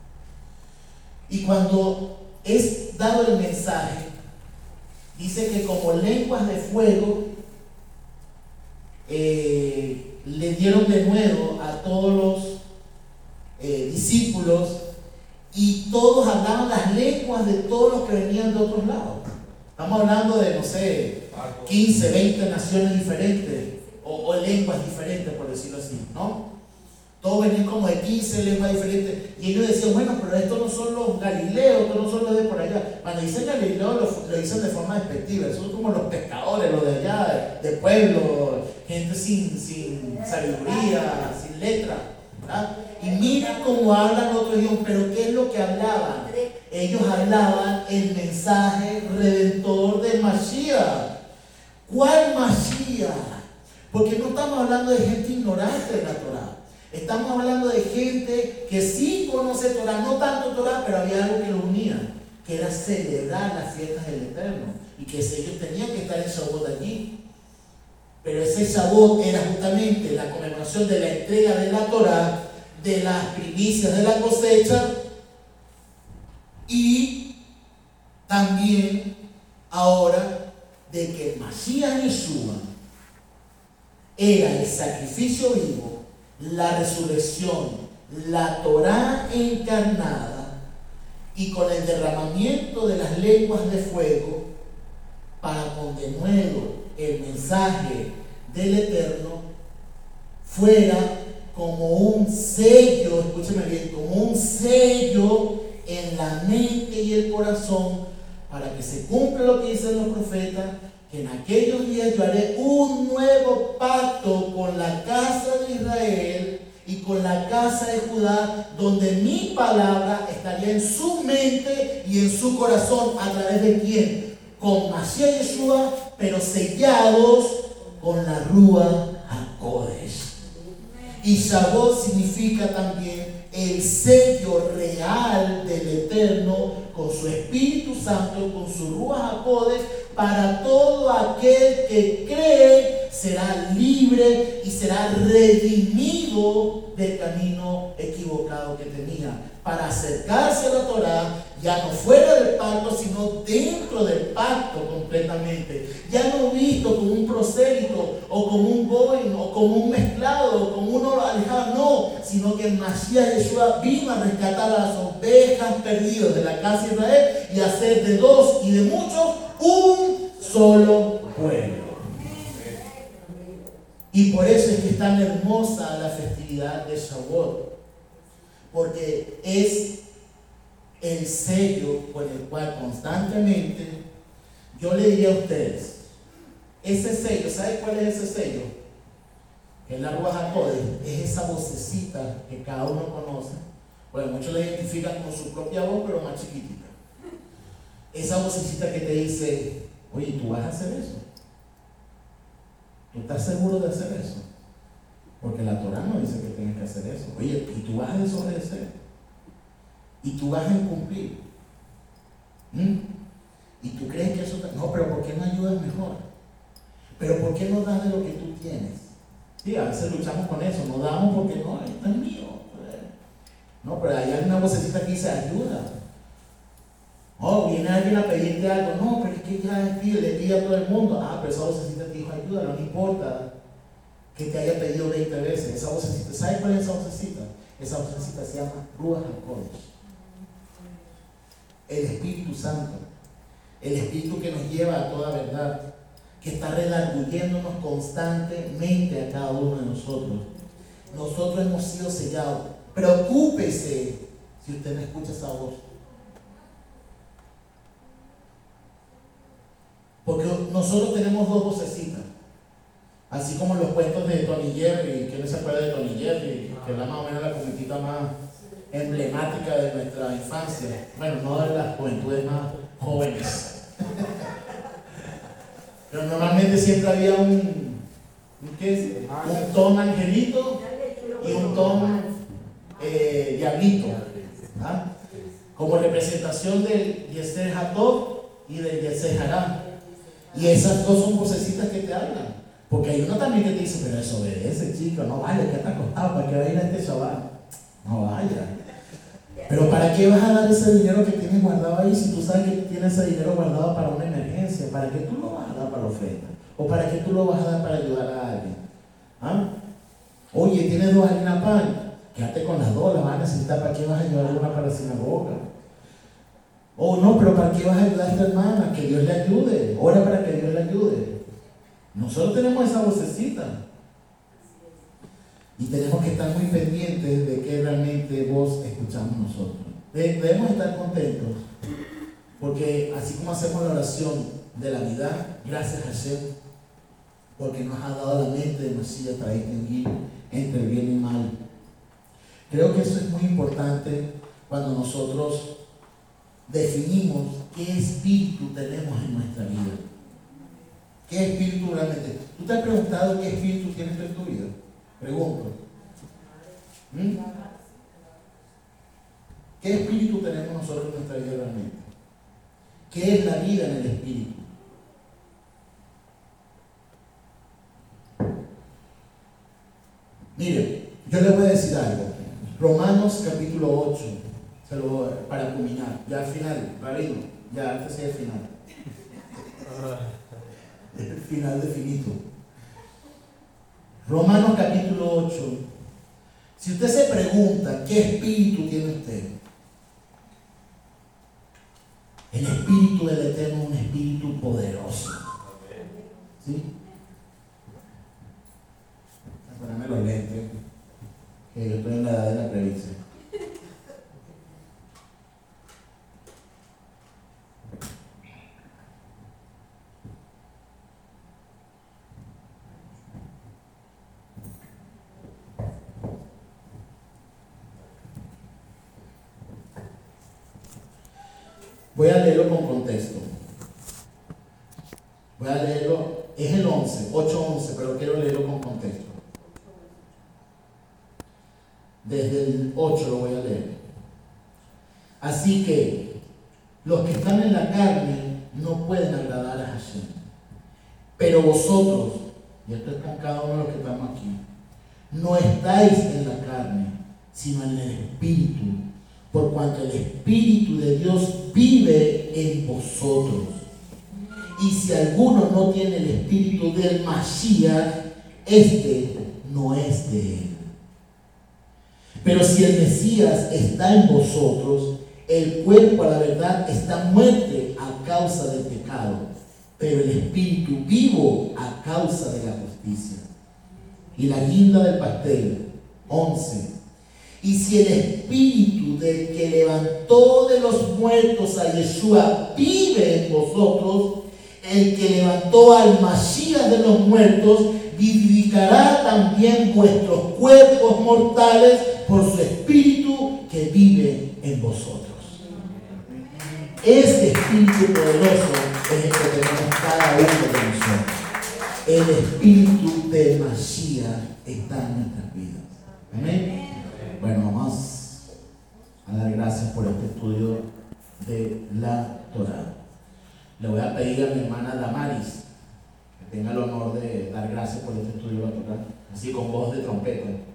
Y cuando es dado el mensaje, dice que como lenguas de fuego eh, le dieron de nuevo a todos los eh, discípulos, y todos hablaban las lenguas de todos los que venían de otros lados. Estamos hablando de, no sé, quince, veinte naciones diferentes o, o lenguas diferentes, por decirlo así, ¿no? Todos venían como de quince lenguas diferentes. Y ellos decían, bueno, pero estos no son los galileos, estos no son los de por allá. Cuando dicen galileo, lo, lo dicen de forma despectiva. Son como los pescadores, los de allá, de, de pueblo, gente sin, sin sabiduría, sin letra, ¿verdad? Y miren cómo hablan otros idiomas, pero ¿qué es lo que hablaban? Ellos hablaban el mensaje redentor del Mashiach. ¿Cuál Mashiach? Porque no estamos hablando de gente ignorante de la Torah. Estamos hablando de gente que sí conoce Torah, no tanto Torah, pero había algo que lo unía, que era celebrar las fiestas del Eterno, y que ellos tenían que estar en Shavuot allí. Pero ese Shavuot era justamente la conmemoración de la entrega de la Torah, de las primicias de la cosecha, y también ahora de que el Mashiach Yeshua era el sacrificio vivo, la resurrección, la Torah encarnada, y con el derramamiento de las lenguas de fuego, para con de nuevo el mensaje del Eterno fuera como un sello, escúcheme bien, como un sello en la mente y el corazón, para que se cumpla lo que dicen los profetas, que en aquellos días yo haré un nuevo pacto con la casa de Israel y con la casa de Judá, donde mi palabra estaría en su mente y en su corazón. ¿A través de quién? con Mashiach Yeshua, pero sellados con la Ruach HaKodesh. Y Shavuot significa también el sello real del Eterno con su Espíritu Santo, con su Ruach HaKodesh, para todo aquel que cree será libre y será redimido del camino equivocado que tenía, para acercarse a la Torah, ya no fuera del pacto, sino dentro del pacto completamente, ya no visto como un prosélito, o como un goy, o como un mezclado, o como uno alejado, no, sino que Mashiach Yeshua vino a rescatar a las ovejas perdidas de la casa de Israel y hacer de dos y de muchos un solo pueblo. Y por eso es que es tan hermosa la festividad de Shavuot, porque es el sello con el cual constantemente yo le diría a ustedes, ese sello, ¿sabe cuál es ese sello? Que es la Ruach HaKodesh, es esa vocecita que cada uno conoce. Bueno, muchos la identifican con su propia voz, pero más chiquitita. Esa vocecita que te dice, oye, ¿tú vas a hacer eso? ¿Tú estás seguro de hacer eso? Porque la Torah no dice que tienes que hacer eso. Oye, ¿y tú vas a desobedecer? ¿Y tú vas a incumplir? ¿Mm? ¿Y tú crees que eso te... No, pero ¿por qué no ayudas mejor? ¿Pero por qué no das de lo que tú tienes? Sí, a veces luchamos con eso, no damos porque no, esto es mío. No, pero hay una vocecita que dice ayuda. Oh, viene alguien a pedirte algo. No, pero es que ya pide, le pide a todo el mundo. Ah, pero esa vocecita te dijo ayuda, no importa que te haya pedido veinte veces. Esa vocecita, ¿sabes cuál es esa vocecita? Esa vocecita se llama Ruach HaKodesh. El Espíritu Santo. El Espíritu que nos lleva a toda verdad, que está redarguyéndonos constantemente a cada uno de nosotros. Nosotros hemos sido sellados. Preocúpese si usted no escucha esa voz. Porque nosotros tenemos dos vocecitas. Así como los cuentos de Tony Jerry, ¿quién no se acuerda de Tony Jerry? Que era más o menos la comiquita más emblemática de nuestra infancia. Bueno, no de las juventudes más jóvenes. Pero normalmente siempre había un, un, ¿qué es? Un Tom angelito y un Tom eh, diablito. ¿Ah? Como representación del Yeser Hatov y del Yeser Hará. Y esas dos son vocecitas que te hablan. Porque hay uno también que te dice, pero desobedece, chico, no vale, que está acostado, ¿para qué va a ir a este Shabbat? No vaya. Pero ¿para qué vas a dar ese dinero que tienes guardado ahí si tú sabes que tienes ese dinero guardado para una emergencia? ¿Para qué tú lo vas a dar para la ofrenda? ¿O para qué tú lo vas a dar para ayudar a alguien? ¿Ah? Oye, tienes dos harinas pan, quédate con las dos, las vas a necesitar. ¿Para qué vas a ayudar una para la sinagoga? Oh, no, pero ¿para qué vas a ayudar a esta hermana? Que Dios le ayude. Ora para que Dios le ayude. Nosotros tenemos esa vocecita. Y tenemos que estar muy pendientes de qué realmente voz escuchamos nosotros. Debemos estar contentos. Porque así como hacemos la oración de la vida, gracias a Hashem, porque nos ha dado la mente de Mashiach para distinguir entre el bien y el mal. Creo que eso es muy importante cuando nosotros definimos qué espíritu tenemos en nuestra vida. ¿Qué espíritu realmente? ¿Tú te has preguntado qué espíritu tienes tú en tu vida? Pregunto. ¿Mm? ¿Qué espíritu tenemos nosotros en nuestra vida realmente? ¿Qué es la vida en el espíritu? Mire, yo les voy a decir algo. Romanos capítulo ocho, se lo, para culminar, ya al final, Rabino, ya antes es el final. El final definito. Romanos capítulo ocho. Si usted se pregunta qué espíritu tiene usted, el espíritu del Eterno es un espíritu poderoso. ¿Sí? Poneme los lentes, que yo estoy en la edad de la previsión. Voy a leerlo con contexto. Voy a leerlo, es el once, ocho once, pero quiero leerlo con contexto. Desde el ocho lo voy a leer. Así que los que están en la carne no pueden agradar a Hashem. Pero vosotros, y esto es con cada uno de los que estamos aquí, no estáis en la carne, sino en el Espíritu, por cuanto el Espíritu de Dios vive en vosotros. Y si alguno no tiene el Espíritu del Mashiach, este no es de él. Pero si el Mesías está en vosotros, el cuerpo a la verdad está muerte a causa del pecado, pero el espíritu vivo a causa de la justicia. Y la guinda del pastel, once. Y si el espíritu del que levantó de los muertos a Yeshua vive en vosotros, el que levantó al Mashiach de los muertos vivificará también vuestros cuerpos mortales por su espíritu que vive en vosotros. Este espíritu poderoso es el que tenemos cada uno de nosotros. El espíritu de Mashiach está en nuestras vidas. Amén. Bueno, vamos a dar gracias por este estudio de la Torah. Le voy a pedir a mi hermana Damaris que tenga el honor de dar gracias por este estudio de la Torah, así con voz de trompeta.